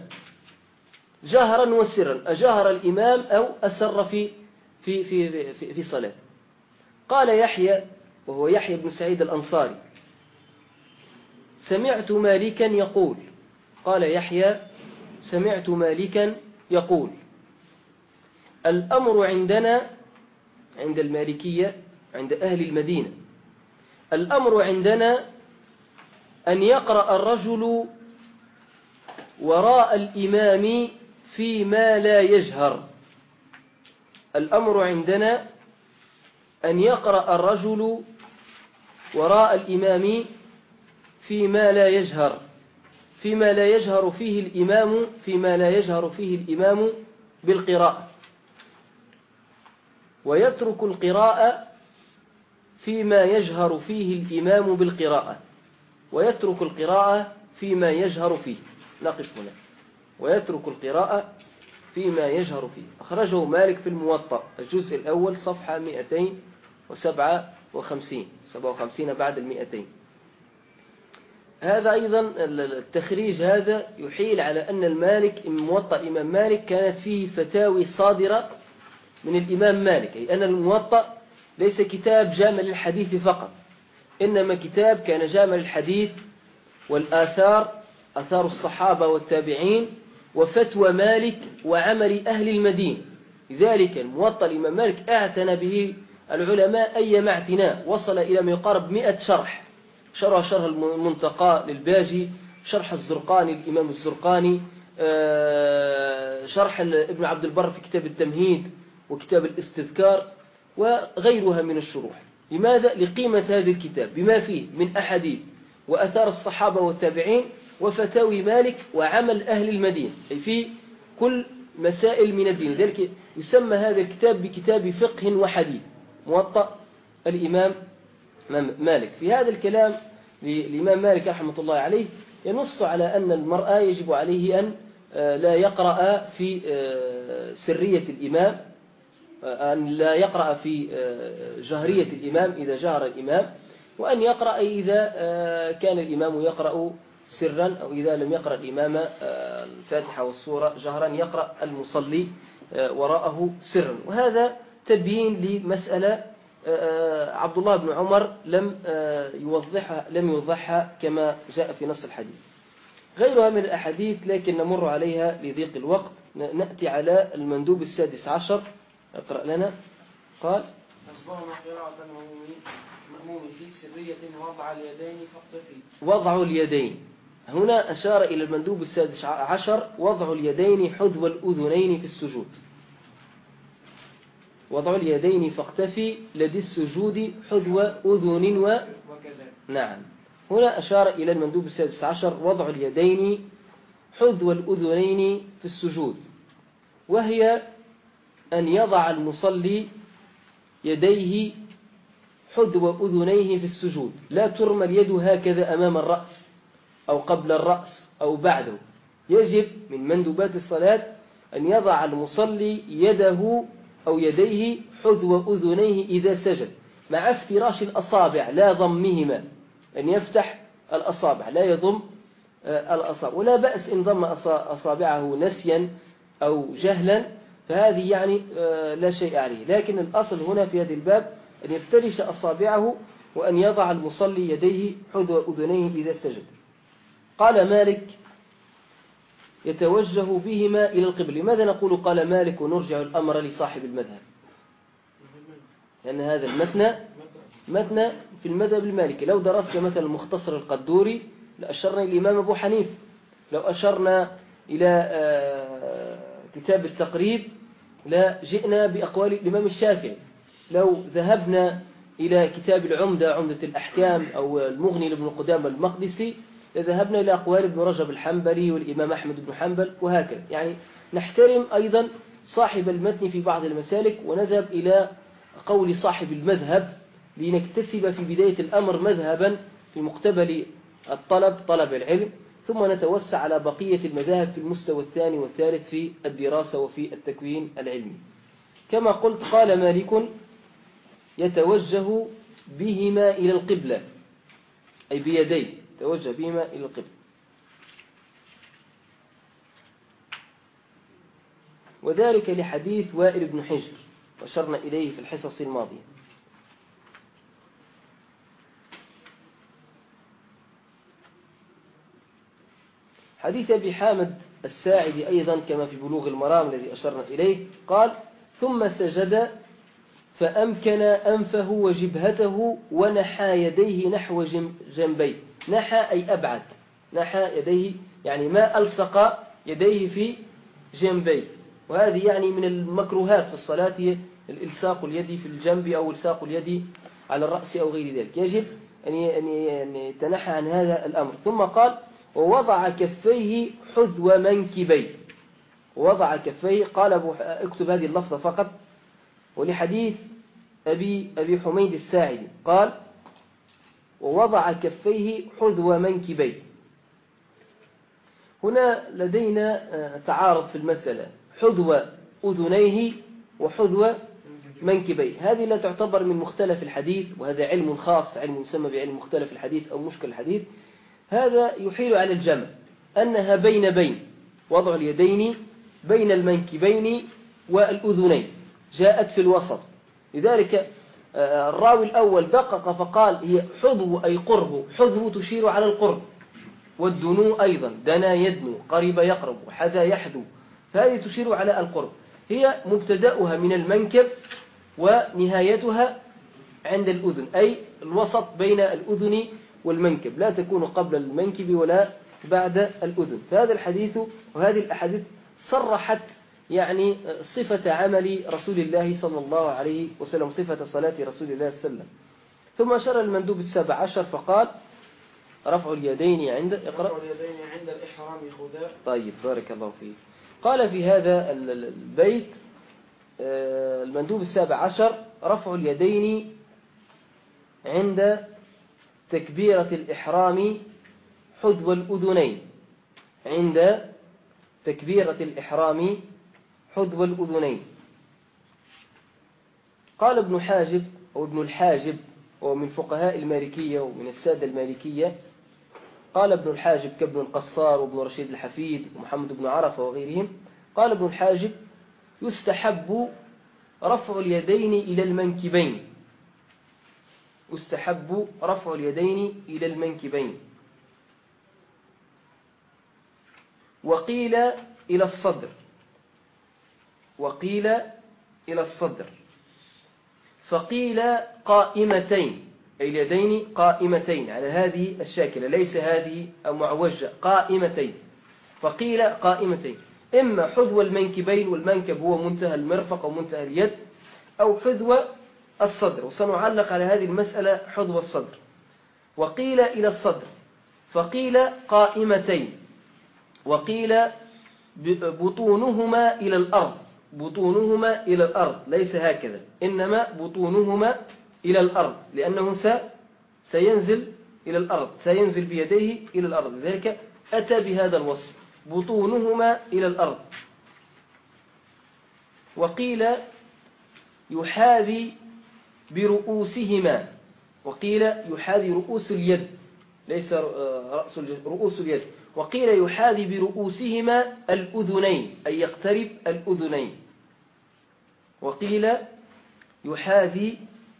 جهرا وسرا، أجهر الإمام أو أسر في في في في, في صلاة. قال يحيى، وهو يحيى بن سعيد الأنصاري، سمعت مالكا يقول، قال يحيى سمعت مالكا يقول الأمر عندنا، عند المالكية، عند أهل المدينة، الأمر عندنا أن يقرأ الرجل وراء الإمام فيما لا يجهر، الأمر عندنا أن يقرأ الرجل وراء الإمام فيما لا يجهر فيما لا يجهر فيه الإمام فيما لا يجهر فيه الإمام بالقراءة، ويترك القراءة فيما يجهر فيه الإمام بالقراءة ويترك القراءة فيما يجهر فيه. نقف هنا. ويترك القراءة فيما يجهر فيه. أخرجه مالك في الموطأ الجزء الأول صفحة مئتين وسبعة وخمسين سبعة وخمسين بعد المئتين. هذا أيضا التخريج هذا يحيل على أن المالك الموطأ الإمام مالك كانت فيه فتاوي صادرة من الإمام مالك، أي أن الموطأ ليس كتاب جامع للحديث فقط، إنما كتاب كان جامع للحديث والآثار، آثار الصحابة والتابعين، وفتوى مالك وعمل أهل المدينة. لذلك الموطأ الإمام مالك اعتنى به العلماء أيما اعتناء، وصل إلى ما يقارب مئة شرح. شرح شرح المنتقى للباجي، شرح الزرقاني الإمام الزرقاني، شرح ابن عبد البر في كتاب التمهيد وكتاب الاستذكار وغيرها من الشروح. لماذا؟ لقيمة هذا الكتاب بما فيه من أحاديث وأثار الصحابة والتابعين وفتاوي مالك وعمل أهل المدينة، أي في كل مسائل من الدين. ذلك يسمى هذا الكتاب بكتاب فقه وحديث، موطأ الإمام مالك. في هذا الكلام للإمام مالك رحمة الله عليه ينص على أن المرأة يجب عليه أن لا يقرأ في سرية الإمام، أن لا يقرأ في جهرية الإمام إذا جهر الإمام، وأن يقرأ إذا كان الإمام يقرأ سرا، أو إذا لم يقرأ الإمام الفاتحة والسورة جهرا يقرأ المصلي وراءه سرا. وهذا تبيين لمسألة عبد الله بن عمر لم يوضحها لم يوضحها كما جاء في نص الحديث. غيرها من الأحاديث لكن نمر عليها لضيق الوقت. نأتي على المندوب السادس عشر. اقرأ لنا. قال: أصبحنا قراءة مأموم في سرية وضع اليدين فقط فيه. وضع اليدين هنا أشار إلى المندوب السادس عشر، وضع اليدين حذو الأذنين في السجود. وضع اليدين فاقتفي لدي السجود حذو أذن و وكذا. نعم، هنا أشار إلى المندوب السادس عشر وضع اليدين حذو الأذنين في السجود، وهي أن يضع المصلي يديه حذو أذنيه في السجود، لا ترمى اليد هكذا أمام الرأس أو قبل الرأس أو بعده. يجب من مندوبات الصلاة أن يضع المصلي يده أو يديه حذو أذنيه إذا سجد، مع افتراش الأصابع لا ضمهما، أن يفتح الأصابع لا يضم الأصابع. ولا بأس إن ضم أصابعه نسيا أو جهلا، فهذه يعني لا شيء عليه. لكن الأصل هنا في هذا الباب أن يفترش أصابعه وأن يضع المصلي يديه حذو أذنيه إذا سجد. قال مالك: يتوجه بهما إلى القبل. لماذا نقول قال مالك ونرجع الأمر لصاحب المذهب؟ لأن هذا المتن متن في المذهب المالكي. لو درست مثلا المختصر القدوري لأشرنا إلى الإمام أبو حنيفة، لو أشرنا إلى كتاب التقريب لا جئنا بأقوال الإمام الشافعي، لو ذهبنا إلى كتاب العمدة عمدة الأحكام أو المغني لابن قدامة المقدسي لذهبنا إلى أقوال ابن رجب الحنبلي والإمام أحمد بن حنبل وهكذا. يعني نحترم أيضا صاحب المتن في بعض المسالك ونذهب إلى قول صاحب المذهب لنكتسب في بداية الأمر مذهبا في مقتبل الطلب طلب العلم، ثم نتوسع على بقية المذاهب في المستوى الثاني والثالث في الدراسة وفي التكوين العلمي. كما قلت قال مالك: يتوجه بهما إلى القبلة، أي بيديه توجه بهما إلى القبلة. وذلك لحديث وائل بن حجر وأشرنا إليه في الحصص الماضية. حديث أبي حامد الساعدي أيضا كما في بلوغ المرام الذي أشرنا إليه، قال: ثم سجد فأمكن أنفه وجبهته ونحى يديه نحو جنبيه. نحى أي أبعد، نحى يديه يعني ما ألصق يديه في جنبيه، وهذه يعني من المكروهات في الصلاة هي الإلصاق اليد في الجنب أو إلصاق اليد على الرأس أو غير ذلك. يجب أن يتنحى عن هذا الأمر. ثم قال ووضع كفيه حذو منكبيه. ووضع كفيه، قال أبو اكتب هذه اللفظة فقط، ولحديث أبي, أبي حميد الساعدي قال ووضع كفيه حذو منكبيه. هنا لدينا تعارض في المسألة، حذو أذنيه وحذو منكبيه، هذه لا تعتبر من مختلف الحديث، وهذا علم خاص، علم يسمى بعلم مختلف الحديث أو مشكل الحديث. هذا يحيل على الجمع أنها بين بين وضع اليدين بين المنكبين والأذنين، جاءت في الوسط. لذلك الراوي الأول دقق فقال هي حذو أي قرب، حذو تشير على القرب، والدنو أيضا، دنا يدنو، قرب يقرب، وحذا يحذو، فهذه تشير على القرب. هي مبتدأها من المنكب ونهايتها عند الأذن، أي الوسط بين الأذن والمنكب، لا تكون قبل المنكب ولا بعد الأذن. فهذا الحديث وهذه الأحاديث صرحت يعني صفة عمل رسول الله صلى الله عليه وسلم، صفة صلاة رسول الله صلى الله عليه وسلم. ثم أشار المندوب السابع عشر فقال رفع اليدين عند اقرأ رفع اليدين عند الإحرام خذا. طيب بارك الله فيك. قال في هذا البيت المندوب السابع عشر رفع اليدين عند تكبيرة الإحرام حذو الأذنين، عند تكبيرة الإحرام حذو الأذنين. قال ابن حاجب أو ابن الحاجب، وهو من فقهاء المالكية ومن السادة المالكية، قال ابن الحاجب كابن القصار وابن رشيد الحفيد ومحمد بن عرفة وغيرهم، قال ابن الحاجب يستحب رفع اليدين إلى المنكبين، يستحب رفع اليدين إلى المنكبين، وقيل إلى الصدر، وقيل إلى الصدر، فقيل قائمتين، أي اليدين قائمتين على هذه الشاكلة، ليس هذه معوجة، قائمتين، فقيل قائمتين، إما حذو المنكبين، والمنكب هو منتهى المرفق أو منتهى اليد، أو حذو الصدر، وسنعلق على هذه المسألة حذو الصدر. وقيل إلى الصدر، فقيل قائمتين، وقيل بطونهما إلى الأرض، بطونهما إلى الأرض، ليس هكذا، إنما بطونهما إلى الأرض، لأنه سينزل إلى الأرض، سينزل بيديه إلى الأرض، لذلك أتى بهذا الوصف، بطونهما إلى الأرض. وقيل يحاذي برؤوسهما، وقيل يحاذي رؤوس اليد، ليس رأس الجسد، رؤوس اليد. وقيل يحاذي برؤوسهما الأذنين، أي يقترب الأذنين. وقيل يحاذي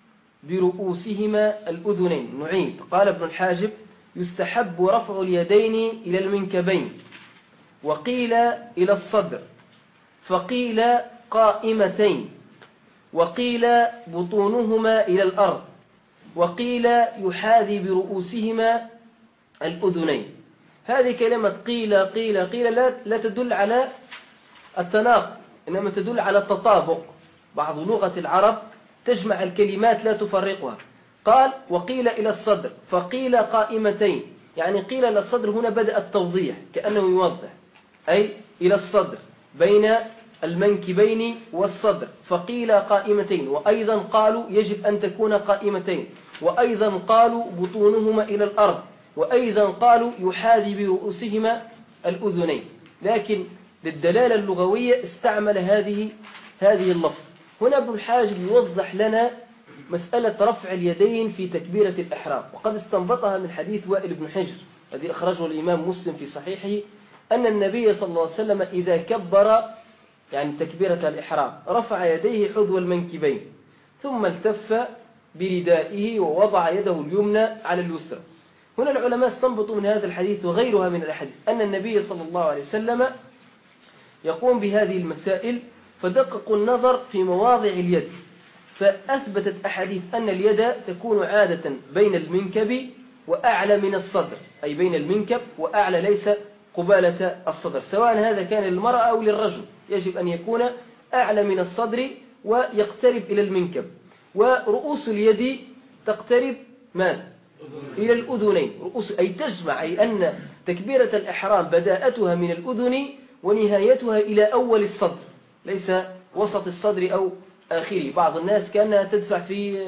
برؤوسهما الأذنين. نعيد، قال ابن الحاجب يستحب رفع اليدين إلى المنكبين، وقيل إلى الصدر، فقيل قائمتين، وقيل بطونهما إلى الأرض، وقيل يحاذي برؤوسهما الأذنين. هذه كلمة قيل قيل قيل لا, لا تدل على التناقض، إنما تدل على التطابق. بعض لغة العرب تجمع الكلمات لا تفرقها. قال وقيل إلى الصدر، فقيل قائمتين، يعني قيل إلى الصدر هنا بدأ التوضيح كأنه يوضح، أي إلى الصدر بين المنكبين والصدر، فقيل قائمتين، وأيضا قالوا يجب أن تكون قائمتين، وأيضا قالوا بطونهما إلى الأرض، وأيضا قالوا يحاذي برؤوسهما الأذنين. لكن للدلالة اللغوية استعمل هذه هذه اللفظ. هنا ابن الحاجب يوضح لنا مسألة رفع اليدين في تكبيرة الإحرام، وقد استنبطها من حديث وائل بن حجر الذي أخرجه الإمام مسلم في صحيحه، أن النبي صلى الله عليه وسلم إذا كبر يعني تكبيرة الإحرام رفع يديه حذو المنكبين، ثم التف بردائه ووضع يده اليمنى على اليسرى. هنا العلماء استنبطوا من هذا الحديث وغيرها من الأحاديث أن النبي صلى الله عليه وسلم يقوم بهذه المسائل، فدققوا النظر في مواضع اليد، فأثبتت أحاديث أن اليد تكون عادة بين المنكب وأعلى من الصدر، أي بين المنكب وأعلى، ليس قبالة الصدر، سواء هذا كان للمرأة أو للرجل، يجب أن يكون أعلى من الصدر ويقترب إلى المنكب. ورؤوس اليد تقترب ماذا؟ إلى الأذنين. رؤوس أي تجمع، أي أن تكبيرة الإحرام بداءتها من الأذن ونهايتها إلى أول الصدر، ليس وسط الصدر أو آخره. بعض الناس كانها تدفع في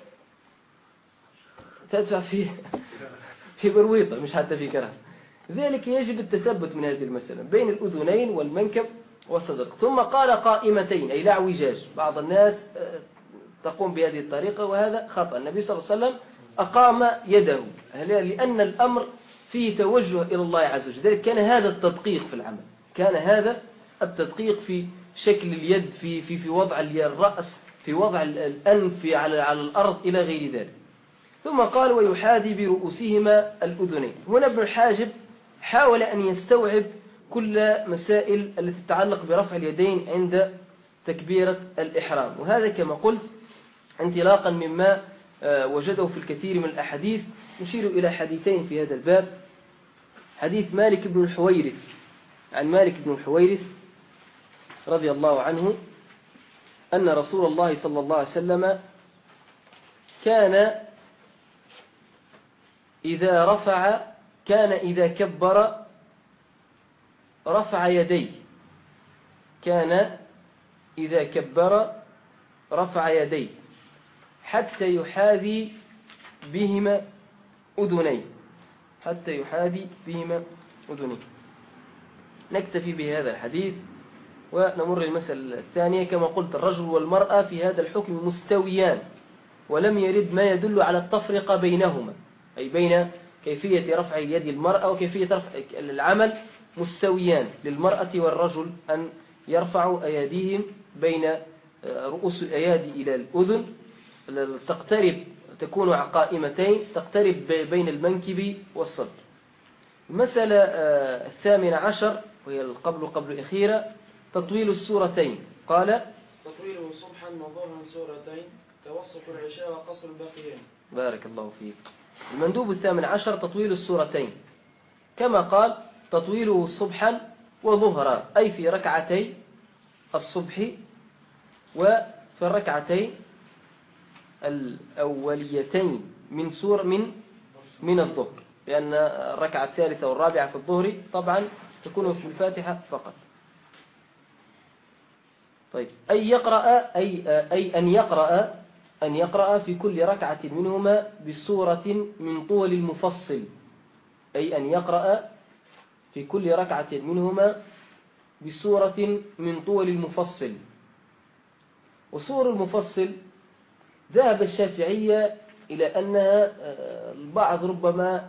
تدفع في في برويطة، مش حتى في كرة. ذلك يجب التثبت من هذه المسألة بين الأذنين والمنكب والصدر. ثم قال قائمتين أي لا اعوجاج. بعض الناس تقوم بهذه الطريقة وهذا خطأ. النبي صلى الله عليه وسلم أقام يده لأن الأمر فيه توجه إلى الله عز وجل. ذلك كان هذا التدقيق في العمل، كان هذا التدقيق في شكل اليد، في في في وضع الرأس، في وضع الأنف على على الأرض إلى غير ذلك. ثم قال ويحاذي برؤوسهما الأذنين. هنا ابن الحاجب حاول أن يستوعب كل مسائل التي تتعلق برفع اليدين عند تكبيرة الإحرام، وهذا كما قلت انطلاقا مما وجده في الكثير من الأحاديث. نشير إلى حديثين في هذا الباب. حديث مالك بن الحويرث، عن مالك بن الحويرث رضي الله عنه أن رسول الله صلى الله عليه وسلم كان إذا رفع كان إذا كبر رفع يديه كان إذا كبر رفع يديه حتى يحاذي بهما أذنيه حتى يحاذي بهما أذنيه. نكتفي بهذا الحديث ونمر للمسألة الثانية. كما قلت الرجل والمرأة في هذا الحكم مستويان، ولم يرد ما يدل على التفرقة بينهما، أي بين كيفية رفع يد المرأة وكيفية رفع العمل مستويان للمرأة والرجل، أن يرفعوا أيديهم بين رؤوس الأيادي إلى الأذن، تقترب تكون قائمتين تقترب بين المنكب والصدر. المسألة الثامنة عشر وهي القبل قبل الأخيرة تطويل السورتين. قال تطويله صبحا وظهرا سورتين توسط العشاء وقصر الباقيين. بارك الله فيك. المندوب الثامن عشر تطويل السورتين، كما قال تطويله صبحا وظهرا، أي في ركعتي الصبح وفي الركعتين الأوليتين من سور من من الظهر، لأن الركعة الثالثة والرابعة في الظهر طبعا تكون في الفاتحة فقط. طيب أي يقرأ أي أي أن يقرأ أن يقرأ في كل ركعة منهما بسورة من طول المفصل، أي أن يقرأ في كل ركعة منهما بسورة من طول المفصل. وسور المفصل ذهب الشافعية إلى أنها البعض ربما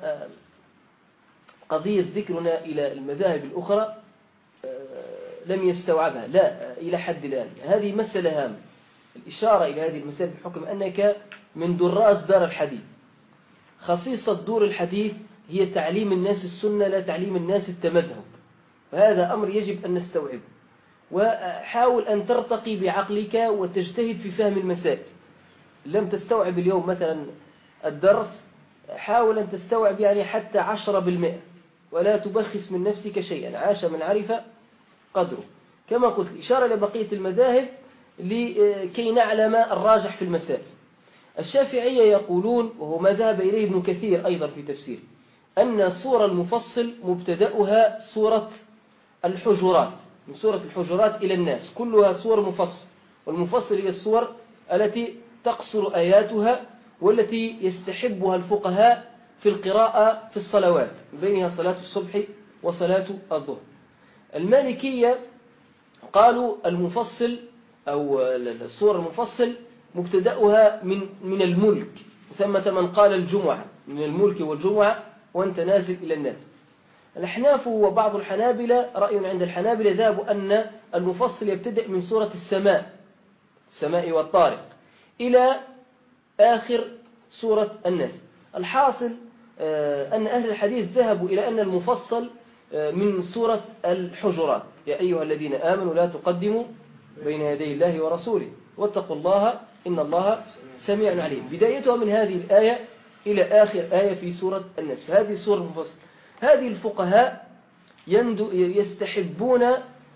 قضية ذكرنا إلى المذاهب الأخرى لم يستوعبها، لا إلى حد الآن. هذه مسألة هامة، الإشارة إلى هذه المسألة بحكم أنك من دراس دار الحديث. خصيصة دور الحديث هي تعليم الناس السنة لا تعليم الناس التمذهب، وهذا أمر يجب أن نستوعبه. وحاول أن ترتقي بعقلك وتجتهد في فهم المسائل. لم تستوعب اليوم مثلا الدرس، حاول أن تستوعب يعني حتى عشرة بالمئة، ولا تبخس من نفسك شيئا. عاش من عرف قدره. كما قلت إشارة لبقية المذاهب لكي نعلم الراجح في المسائل. الشافعية يقولون، وهو ما ذهب إليه ابن كثير أيضا في تفسير، أن سورة المفصل مبتدأها سورة الحجرات، من سورة الحجرات إلى الناس كلها سور مفصل. والمفصل هي السور التي تقصر آياتها والتي يستحبها الفقهاء في القراءة في الصلوات، بينها صلاة الصبح وصلاة الظهر. المالكية قالوا المفصل أو السور المفصل مبتدأها من من الملك، ثمة من قال الجمعة من الملك والجمعة وأنت نازل إلى الناس. الأحناف وبعض الحنابلة رأي عند الحنابلة ذهبوا أن المفصل يبتدأ من سورة السماء السماء والطارق إلى آخر سورة الناس. الحاصل أن أهل الحديث ذهبوا إلى أن المفصل من سورة الحجرات، يا أيها الذين آمنوا لا تقدموا بين يدي الله ورسوله واتقوا الله إن الله سميع عليم. بدايتها من هذه الآية إلى آخر آية في سورة الناس، فهذه سورة المفصل. هذه الفقهاء يستحبون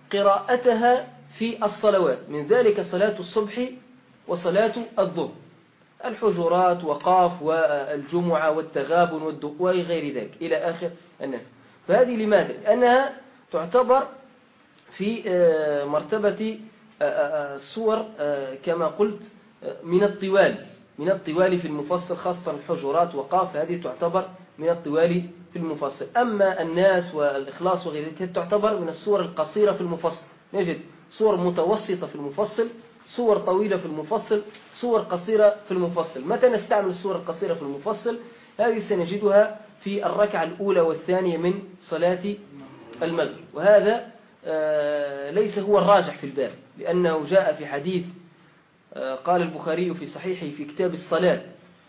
قراءتها في الصلوات، من ذلك صلاة الصبح وصلاة الظهر، الحجرات وقاف والجمعة والتغابن وغير ذلك إلى آخر الناس. فهذه لماذا؟ لأنها تعتبر في مرتبة الصور كما قلت من الطوال من الطوال في المفصل، خاصة الحجرات وقاف، هذه تعتبر من الطوال في المفصل. أما الناس والإخلاص وغير ذلك تعتبر من الصور القصيرة في المفصل. نجد صور متوسطة في المفصل، صور طويلة في المفصل، صور قصيرة في المفصل. متى نستعمل الصور القصيرة في المفصل؟ هذه سنجدها في الركعة الأولى والثانية من صلاة المغرب، وهذا ليس هو الراجح في الباب، لأنه جاء في حديث قال البخاري في صحيحه في كتاب الصلاة،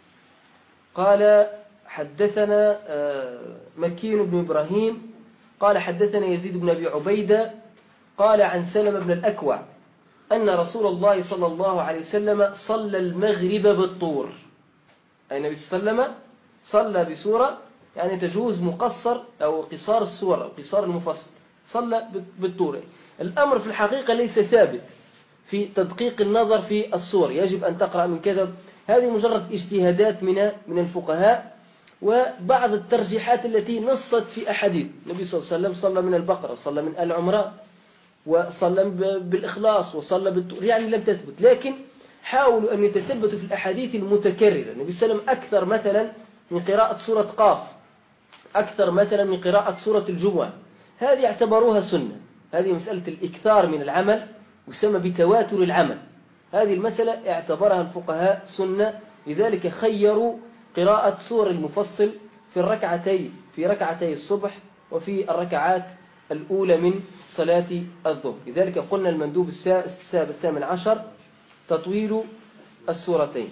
قال حدثنا مكين بن إبراهيم قال حدثنا يزيد بن أبي عبيدة قال عن سلم بن الأكوع أن رسول الله صلى الله عليه وسلم صلى المغرب بالطور. أي النبي صلى الله عليه وسلم صلى بسورة يعني تجوز مقصر أو قصار السورة أو قصار المفصل، صلى بالطور. الأمر في الحقيقة ليس ثابت في تدقيق النظر في الصور، يجب أن تقرأ من كذا، هذه مجرد اجتهادات من من الفقهاء وبعض الترجيحات التي نصت في أحاديث. النبي صلى الله عليه وسلم صلى من البقرة وصلى من آل عمران وصلى بالإخلاص وصلى بالطور، يعني لم تثبت، لكن حاولوا أن يتثبتوا في الأحاديث المتكررة. النبي صلى الله عليه وسلم أكثر مثلا من قراءة سورة قاف، أكثر مثلا من قراءة سورة الجمعة، هذه اعتبروها سنة. هذه مسألة الإكثار من العمل يسمى بتواتر العمل، هذه المسألة اعتبرها الفقهاء سنة، لذلك خيروا قراءة سور المفصل في الركعتين في ركعتي الصبح وفي الركعات الأولى من صلاة الظهر. لذلك قلنا المندوب السابع الثامن عشر تطويل السورتين.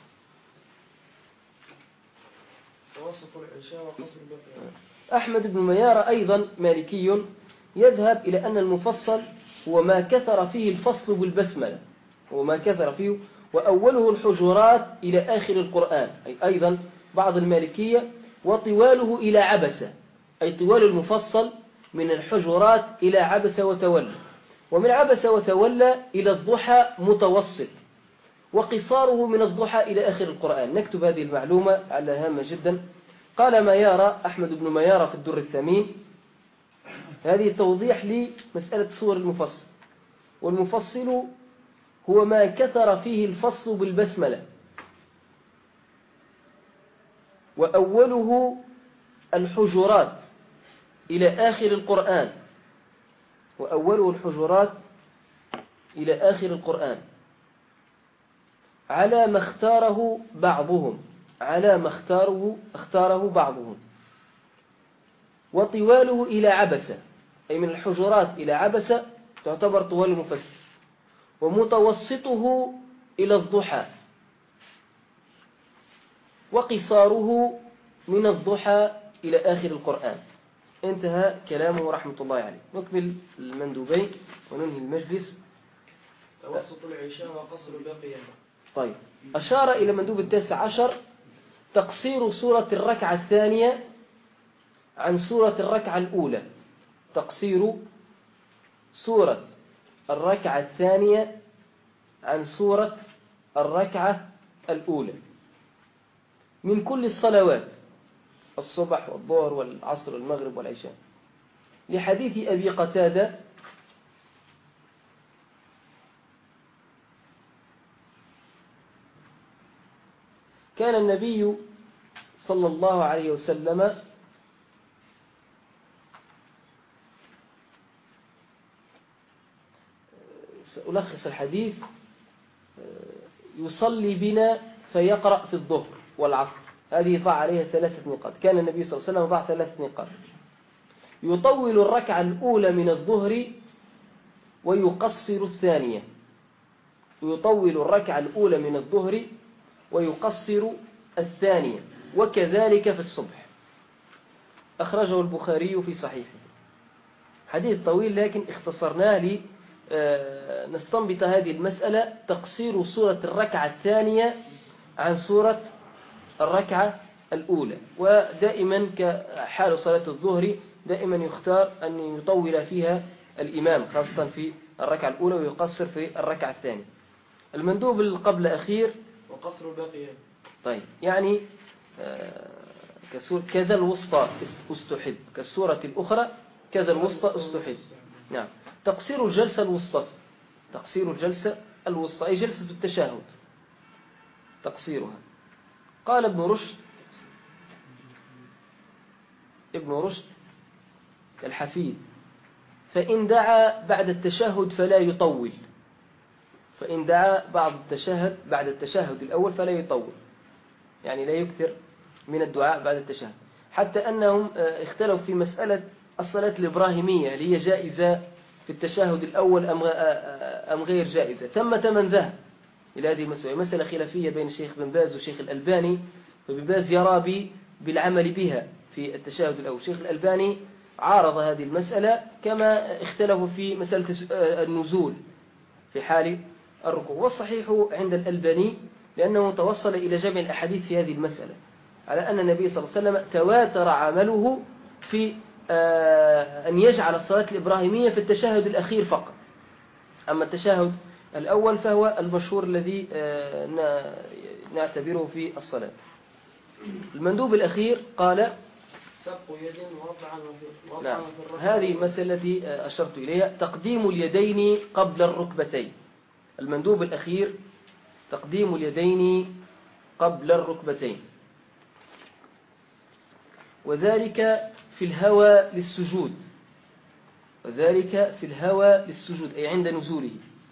أحمد بن ميارة أيضا مالكي يذهب إلى أن المفصل هو ما كثر فيه الفصل بالبسملة، هو ما كثر فيه، وأوله الحجرات إلى آخر القرآن، أي أيضا بعض المالكية، وطواله إلى عبسة، أي طوال المفصل من الحجرات إلى عبس وتولى، ومن عبس وتولى إلى الضحى متوسط، وقصاره من الضحى إلى آخر القرآن. نكتب هذه المعلومة على هامة جدا. قال ميارة أحمد بن ميارة في الدر الثمين، هذه توضيح لمسألة سور المفصل، والمفصل هو ما كثر فيه الفصل بالبسملة، وأوله الحجرات إلى آخر القرآن، وأوله الحجرات إلى آخر القرآن على ما اختاره بعضهم على ما اختاره اختاره بعضهم وطواله إلى عبسة، أي من الحجرات إلى عبسة تعتبر طوال المفصل، ومتوسطه إلى الضحى، وقصاره من الضحى إلى آخر القرآن. انتهى كلامه رحمة الله عليه. نكمل المندوبين وننهي المجلس. توسط العشاء وقصر البقية. طيب، أشار إلى مندوب التاسع عشر تقصير سورة الركعة الثانية عن سورة الركعة الأولى، تقصير سورة الركعة الثانية عن سورة الركعة الأولى من كل الصلوات، الصبح والظهر والعصر والمغرب والعشاء، لحديث أبي قتادة كان النبي صلى الله عليه وسلم سألخص الحديث، يصلي بنا فيقرأ في الظهر والعصر، هذه ضع عليها ثلاثة نقاط، كان النبي صلى الله عليه وسلم ضع ثلاثة نقاط. يطول الركعة الأولى من الظهر ويقصر الثانية، يطول الركعة الأولى من الظهر ويقصر الثانية، وكذلك في الصبح. أخرجه البخاري في صحيحه، حديث طويل لكن اختصرناه لي نستنبط هذه المسألة، تقصير سورة الركعة الثانية عن سورة الركعة الأولى. ودائما كحال صلاة الظهر دائما يختار أن يطول فيها الإمام خاصة في الركعة الأولى ويقصر في الركعة الثانية. المندوب القبل أخير وقصر الباقيات. طيب يعني كذا الوسطى استحب كالسورة الأخرى، كذا الوسطى استحب. نعم. تقصير الجلسة الوسطى، تقصير الجلسة الوسطى أي جلسة التشهد تقصيرها. قال ابن رشد ابن رشد الحفيد: فإن دعا بعد التشهد فلا يطول، فإن دعا بعد التشهد بعد التشهد الأول فلا يطول، يعني لا يكثر من الدعاء بعد التشهد. حتى أنهم اختلفوا في مسألة الصلاة الإبراهيمية اللي هي جائزة في التشهد الأول أم غير جائزة. ثمة من ذهب إلى هذه المسألة، مسألة خلافية بين الشيخ بن باز والشيخ الألباني، فبن باز يرى بالعمل بها في التشهد الأول. الشيخ الألباني عارض هذه المسألة، كما اختلفوا في مسألة النزول في حال الركوع. والصحيح عند الألباني لأنه توصل إلى جمع الأحاديث في هذه المسألة على أن النبي صلى الله عليه وسلم تواتر عمله في أن يجعل الصلاة الإبراهيمية في التشهد الأخير فقط. أما التشهد الأول فهو المشهور الذي نعتبره في الصلاة. المندوب الأخير قال: سبق يد وضعا في نعم. الركعة. هذه المسألة التي أشرت إليها، تقديم اليدين قبل الركبتين. المندوب الأخير تقديم اليدين قبل الركبتين، وذلك في الهوى للسجود، وذلك في الهوى للسجود أي عند نزوله،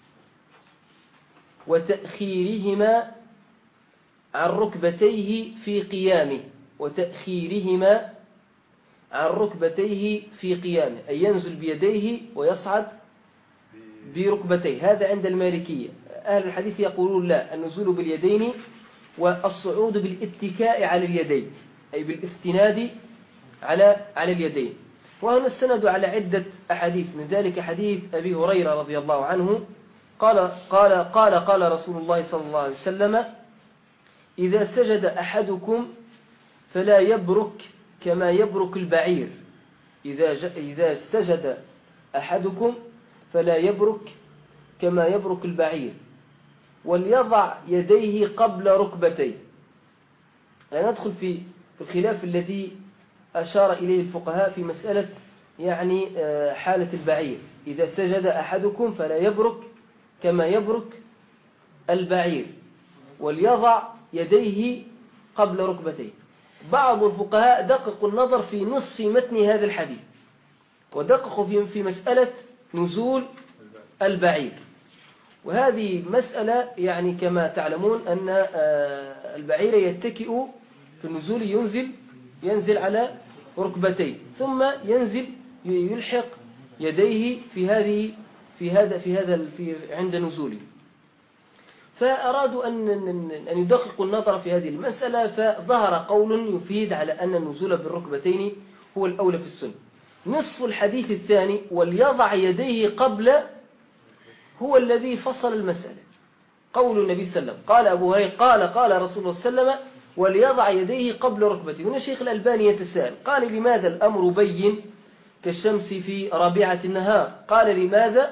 وتأخيرهما عن ركبتيه في قيامه، وتأخيرهما عن ركبتيه في قيامه أي ينزل بيديه ويصعد بركبتيه. هذا عند المالكية. أهل الحديث يقولون لا، النزول باليدين والصعود بالاتكاء على اليدين أي بالاستناد على على اليدين. وهنا استندوا على عدة أحاديث، من ذلك حديث أبي هريرة رضي الله عنه قال قال قال قال رسول الله صلى الله عليه وسلم: إذا سجد أحدكم فلا يبرك كما يبرك البعير. إذا إذا سجد أحدكم فلا يبرك كما يبرك البعير، وليضع يديه قبل ركبتيه. لا ندخل في الخلاف الذي أشار إليه الفقهاء في مسألة يعني حالة البعير. إذا سجد أحدكم فلا يبرك كما يبرك البعير، وليضع يديه قبل ركبتيه. بعض الفقهاء دققوا النظر في نصف متن هذا الحديث، ودققوا في في مسألة نزول البعير. وهذه مسألة يعني كما تعلمون أن البعير يتكئ في النزول، ينزل ينزل على ركبتيه ثم ينزل يلحق يديه في هذه في هذا في هذا في عند نزوله. فأرادوا أن أن يدققوا النظر في هذه المسألة، فظهر قول يفيد على أن النزول بالركبتين هو الأولى في السنة. نصف الحديث الثاني وليضع يديه قبل هو الذي فصل المسألة. قول النبي صلى الله عليه وسلم قال أبو هريرة قال قال رسول الله صلى الله عليه وسلم وليضع يديه قبل ركبته. هنا الشيخ الألباني يتساءل، قال: لماذا الأمر بين كالشمس في رابعة النهار؟ قال: لماذا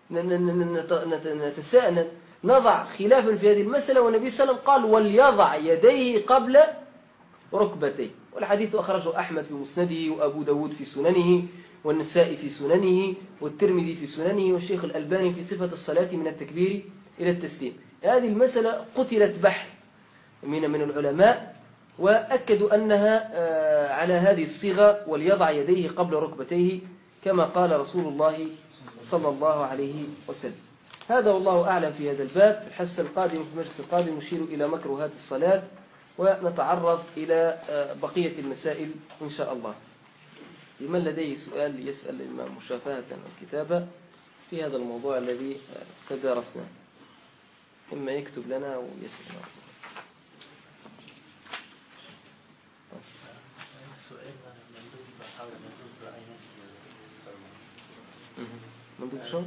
نتساءل نضع خلافا في هذه المسألة والنبي صلى الله عليه وسلم قال وليضع يديه قبل ركبتيه؟ والحديث أخرجه أحمد في مسنده، وأبو داود في سننه، والنسائي في سننه، والترمذي في سننه، والشيخ الألباني في صفة الصلاة من التكبير إلى التسليم. هذه المسألة قتلت بحث من من العلماء، وأكدوا أنها على هذه الصيغة وليضع يديه قبل ركبتيه كما قال رسول الله صلى الله عليه وسلم. هذا والله أعلم في هذا الباب. في الحصة القادمة في المجلس القادم نشير إلى مكروهات الصلاة، ونتعرض إلى بقية المسائل إن شاء الله. لمن لديه سؤال يسأل الإمام مشافهة الكتابة في هذا الموضوع الذي تدارسناه، إما يكتب لنا أو يسأل. مندوب شو؟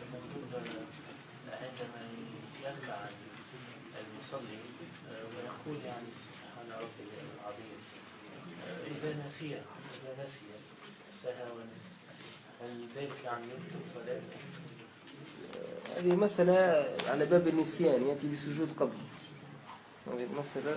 عندما يركع المصلي ويقول يعني سبحان ربي العظيم، إذا نسي إذا نسي سهوا هل ذلك يعني يكتب صلاة؟ هذه مسألة على باب النسيان يأتي بسجود قبل. هذه المسألة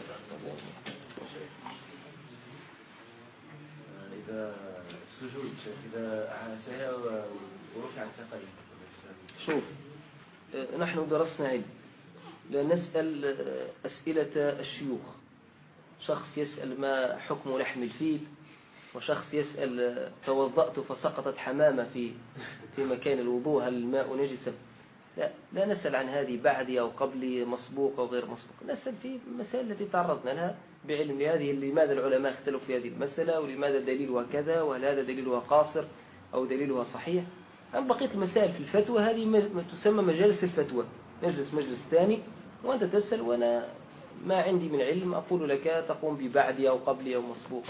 إذا سجود إذا سهى ورفع ثقيل. شوف، نحن درسنا علم، لا نسأل أسئلة الشيوخ. شخص يسأل ما حكم لحم الفيل، وشخص يسأل توضأت فسقطت حمامة في في مكان الوضوء هل الماء نجسا. لا, لا نسأل عن هذه بعدي أو قبلي مسبوق أو غير مسبوق، نسأل في المسائل التي تعرضنا لها بعلم هذه. لماذا العلماء اختلفوا في هذه المسألة، ولماذا دليلها كذا، وهل هذا دليلها قاصر أو دليلها صحيح. أما بقية المسائل في الفتوى هذه ما تسمى مجالس الفتوى، نجلس مجلس ثاني وأنت تسأل وأنا ما عندي من علم أقول لك تقوم ببعدي أو قبلي أو مسبوق.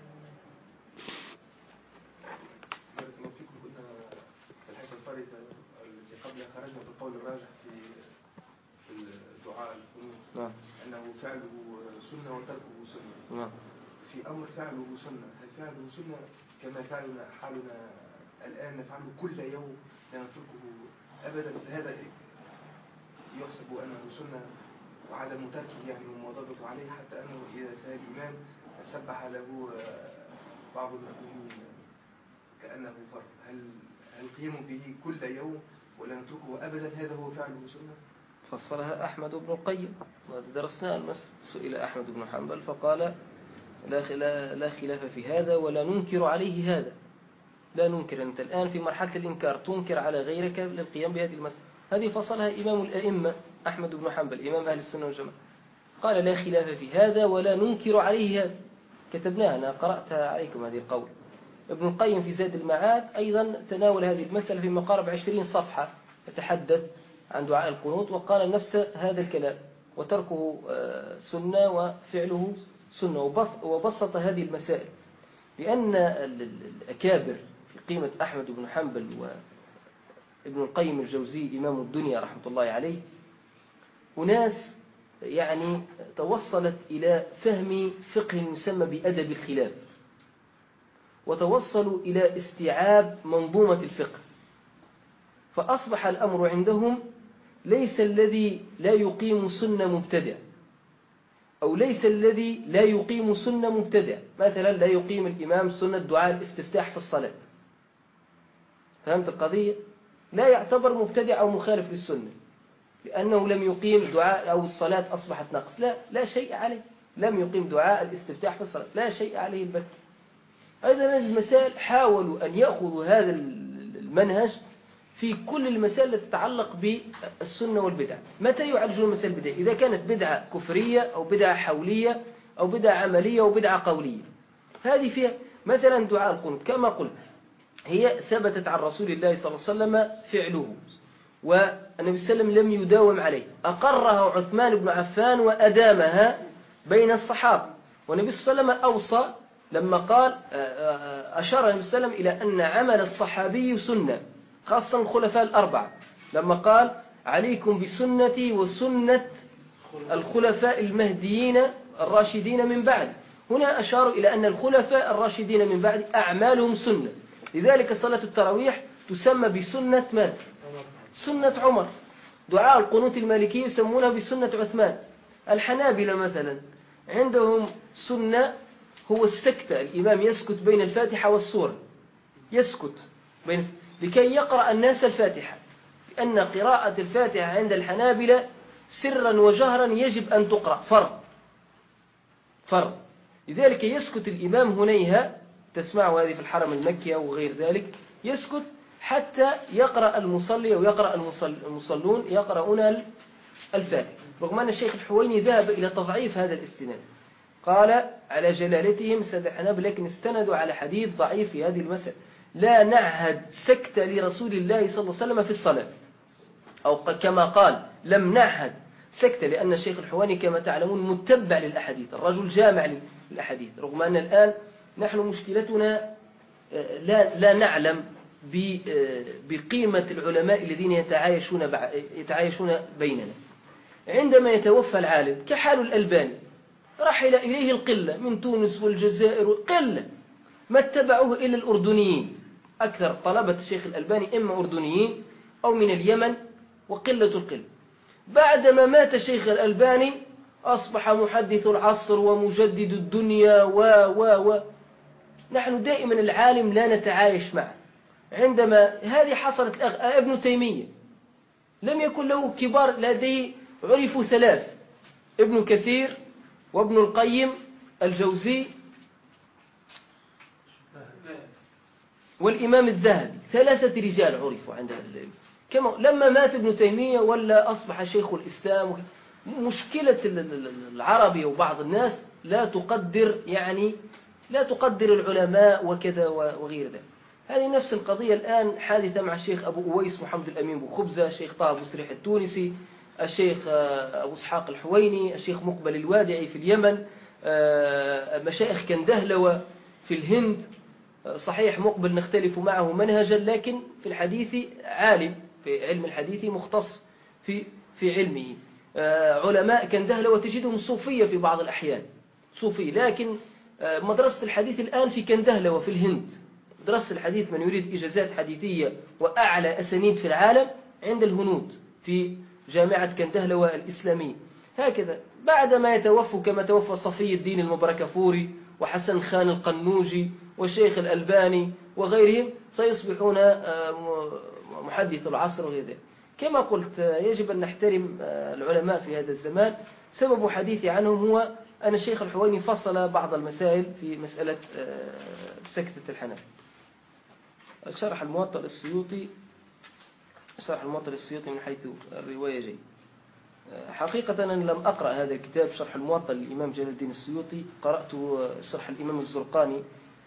قبل خرجنا بالقول الراجح في في الدعاء نعم. أنه فعله سنة وتركه سنة. نعم. في أمر فعله سنة، هل فعله سنة كما فعلنا حالنا الآن نفعله كل يوم لا نتركه أبدا، فهذا يحسب أنه سنة وعدم تركه يعني ومواظبته عليه، حتى أنه إذا سأل الإمام سبح له بعض المأمومين كأنه فرض، هل هل قيام به كل يوم ولا نتركه أبدا هذا هو فعله سنة؟ فصلها أحمد بن القيم ودرسنا المسألة. سئل أحمد بن حنبل فقال لا لا خلاف في هذا ولا ننكر عليه هذا. لا ننكر، أنت الآن في مرحلة الإنكار تنكر على غيرك للقيام بهذه المسألة. هذه فصلها إمام الأئمة أحمد بن حنبل إمام أهل السنة والجماعة، قال لا خلاف في هذا ولا ننكر عليه هذا. كتبناها، أنا قرأتها عليكم هذه القول. ابن القيم في زاد المعاد أيضا تناول هذه المسألة في مقارب عشرين صفحة، يتحدث عن دعاء القنوت وقال نفس هذا الكلام، وتركه سنة وفعله سنة، وبسط هذه المسائل لأن الأكابر في قيمة أحمد بن حنبل وابن القيم الجوزي إمام الدنيا رحمة الله عليه وناس يعني توصلت إلى فهم فقه يسمى بأدب الخلاف، وتوصلوا إلى استيعاب منظومة الفقه، فأصبح الأمر عندهم ليس الذي لا يقيم سنة مبتدع، أو ليس الذي لا يقيم سنة مبتدع. مثلا لا يقيم الإمام سنة دعاء الاستفتاح في الصلاة، فهمت القضية؟ لا يعتبر مبتدع أو مخالف للسنة لأنه لم يقيم دعاء أو الصلاة أصبحت نقص، لا لا شيء عليه، لم يقيم دعاء الاستفتاح في الصلاة، لا شيء عليه البت. أيضا المسائل حاولوا أن يأخذوا هذا المنهج في كل المسائل التي تتعلق بالسنة والبدع. متى يعالجون المسائل البدع؟ إذا كانت بدعة كفرية أو بدعة حولية أو بدعة عملية أو بدعة قولية. هذه فيها مثلا دعاء القنوت كما قلت هي ثبتت عن رسول الله صلى الله عليه وسلم فعله، والنبي صلى الله عليه وسلم لم يداوم عليه، أقرها عثمان بن عفان وأدامها بين الصحابة. والنبي صلى الله عليه وسلم أوصى لما قال أشار النبي صلى الله عليه وسلم إلى أن عمل الصحابي سنة، خاصة الخلفاء الأربعة، لما قال عليكم بسنتي وسنة الخلفاء المهديين الراشدين من بعد. هنا أشاروا إلى أن الخلفاء الراشدين من بعد أعمالهم سنة، لذلك صلاة التراويح تسمى بسنة من؟ سنة عمر. دعاء القنوت المالكي يسمونه بسنة عثمان. الحنابلة مثلا عندهم سنة هو السكتة، الإمام يسكت بين الفاتحة والسورة، يسكت بين لكي يقرأ الناس الفاتحة، لأن قراءة الفاتحة عند الحنابلة سرا وجهرا يجب أن تقرأ فرض فرض لذلك يسكت الإمام هنيها، تسمعوا هذه في الحرم المكي أو غير ذلك، يسكت حتى يقرأ المصلي أو يقرأ المصلون يقرؤون الفاتحة، رغم أن الشيخ الحويني ذهب إلى تضعيف هذا الاستناد، قال على جلالتهم سيد الحنابلة لكن استندوا على حديث ضعيف في هذه المسألة، لا نعهد سكت لرسول الله صلى الله عليه وسلم في الصلاة، أو كما قال لم نعهد سكت، لأن الشيخ الحواني كما تعلمون متبع للأحاديث، الرجل جامع للأحاديث، رغم أن الآن نحن مشكلتنا لا لا نعلم بقيمة العلماء الذين يتعايشون يتعايشون بيننا. عندما يتوفى العالم كحال الألباني رحل إليه القلة من تونس والجزائر، قلة ما اتبعوه إلا الأردنيين، أكثر طلبة الشيخ الألباني إما أردنيين أو من اليمن وقلة القلة. بعدما مات الشيخ الألباني أصبح محدث العصر ومجدد الدنيا و و و نحن دائما العالم لا نتعايش معه. عندما هذه حصلت ابن تيمية لم يكن له كبار، لديه عرفوا ثلاث: ابن كثير وابن القيم الجوزي والإمام الذهبي، ثلاثة رجال عرفوا عند العلم. كما لما مات ابن تيمية ولا أصبح شيخ الإسلام. مشكلة العربي وبعض الناس لا تقدر يعني لا تقدر العلماء وكذا وغير ذلك. هذه نفس القضية الآن حادثة مع الشيخ أبو أويس محمد الأمين بو خبزة، الشيخ طه أبو سريح التونسي، الشيخ أبو اسحاق الحويني، الشيخ مقبل الوادعي في اليمن، مشايخ كندهلوة في الهند. صحيح مقبل نختلف معه منهجا، لكن في الحديث عالم، في علم الحديث مختص في في علمه. علماء كندهلوة تجدهم صوفية في بعض الأحيان، صوفي، لكن مدرسة الحديث الآن في كندهلوة في الهند. دراسة الحديث من يريد إجازات حديثية وأعلى أسانيد في العالم عند الهنود في جامعة كندهلوة الإسلامية. هكذا بعدما يتوفوا كما توفى صفي الدين المبركفوري وحسن خان القنوجي والشيخ الألباني وغيرهم سيصبحون محدث العصر وغيره. كما قلت يجب أن نحترم العلماء في هذا الزمان. سبب حديثي عنهم هو أن الشيخ الحويني فصل بعض المسائل في مسألة سكتة الحنف. شرح الموطأ للسيوطي شرح الموطأ للسيوطي من حيث الرواية جيد. حقيقة أنا لم أقرأ هذا الكتاب شرح الموطأ للإمام جلال الدين السيوطي، قرأت شرح الإمام الزرقاني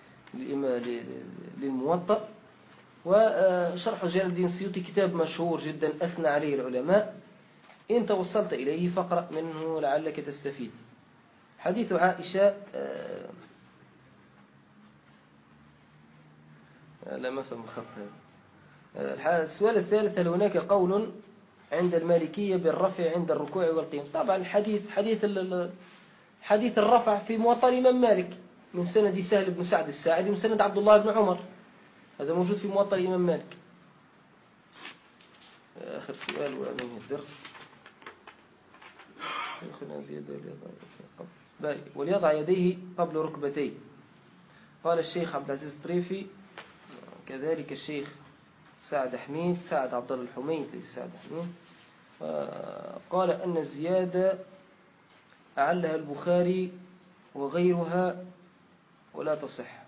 للموطأ. وشرح جلال الدين السيوطي كتاب مشهور جدا أثنى عليه العلماء، إن توصلت إليه فاقرأ منه لعلك تستفيد. حديث عائشة لا ما فهم الخط هذا. السؤال الثالث: هل هناك قول عند المالكية بالرفع عند الركوع والقيام؟ طبعا الحديث حديث حديث الرفع في موطأ الإمام مالك من سند سهل بن سعد الساعدي من سند عبد الله بن عمر، هذا موجود في موطأ الإمام مالك. آخر سؤال وأمين الدرس: وليضع يديه قبل ركبتيه. قال الشيخ عبد العزيز الطريفي، كذلك الشيخ سعد حميد سعد عبد الله الحميد سعد حميد قال أن الزيادة أعلها البخاري وغيرها ولا تصح،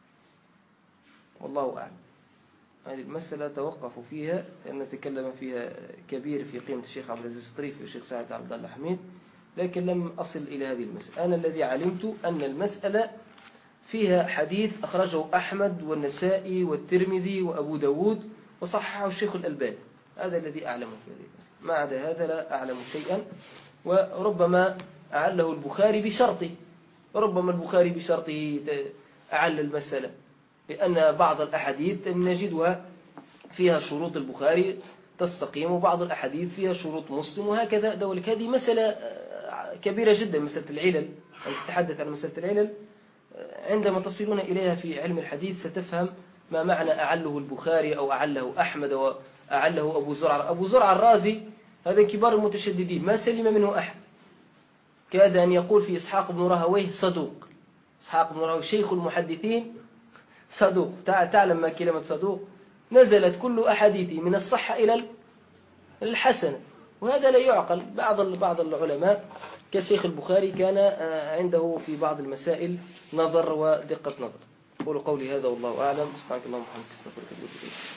والله أعلم. هذه المسألة توقفوا فيها لأن نتكلم فيها كبير في قيمة الشيخ عبد العزيز الطريفي والشيخ سعد عبد الله حميد، لكن لم أصل إلى هذه المسألة. أنا الذي علمت أن المسألة فيها حديث أخرجه أحمد والنسائي والترمذي وأبو داود وصححه الشيخ الألباني، هذا الذي أعلمه في هذه المسألة. ما عدا هذا لا أعلم شيئا. وربما أعله البخاري بشرطه، ربما البخاري بشرطه أعل المسألة، لأن بعض الأحاديث نجدها فيها شروط البخاري تستقيم وبعض الأحاديث فيها شروط مسلم وهكذا دولك. هذه مسألة كبيرة جدا، مسألة العلل. أن تتحدث عن مسألة العلل عندما تصلون إليها في علم الحديث ستفهم ما معنى أعله البخاري أو أعله أحمد أو أعله أبو زرع. أبو زرع الرازي هذا كبار المتشددين ما سلم منه أحد، كاد أن يقول في إسحاق بن راهويه صدوق. إسحاق بن راهويه شيخ المحدثين صدوق. تعلم ما كلمة صدوق؟ نزلت كل أحاديثه من الصحة إلى الحسنة، وهذا لا يعقل. بعض بعض العلماء كالشيخ البخاري كان عنده في بعض المسائل نظر ودقة نظر. أقول قولي هذا والله أعلم. سبحانك اللهم وبحمدك، استغفرك واتوب إليك.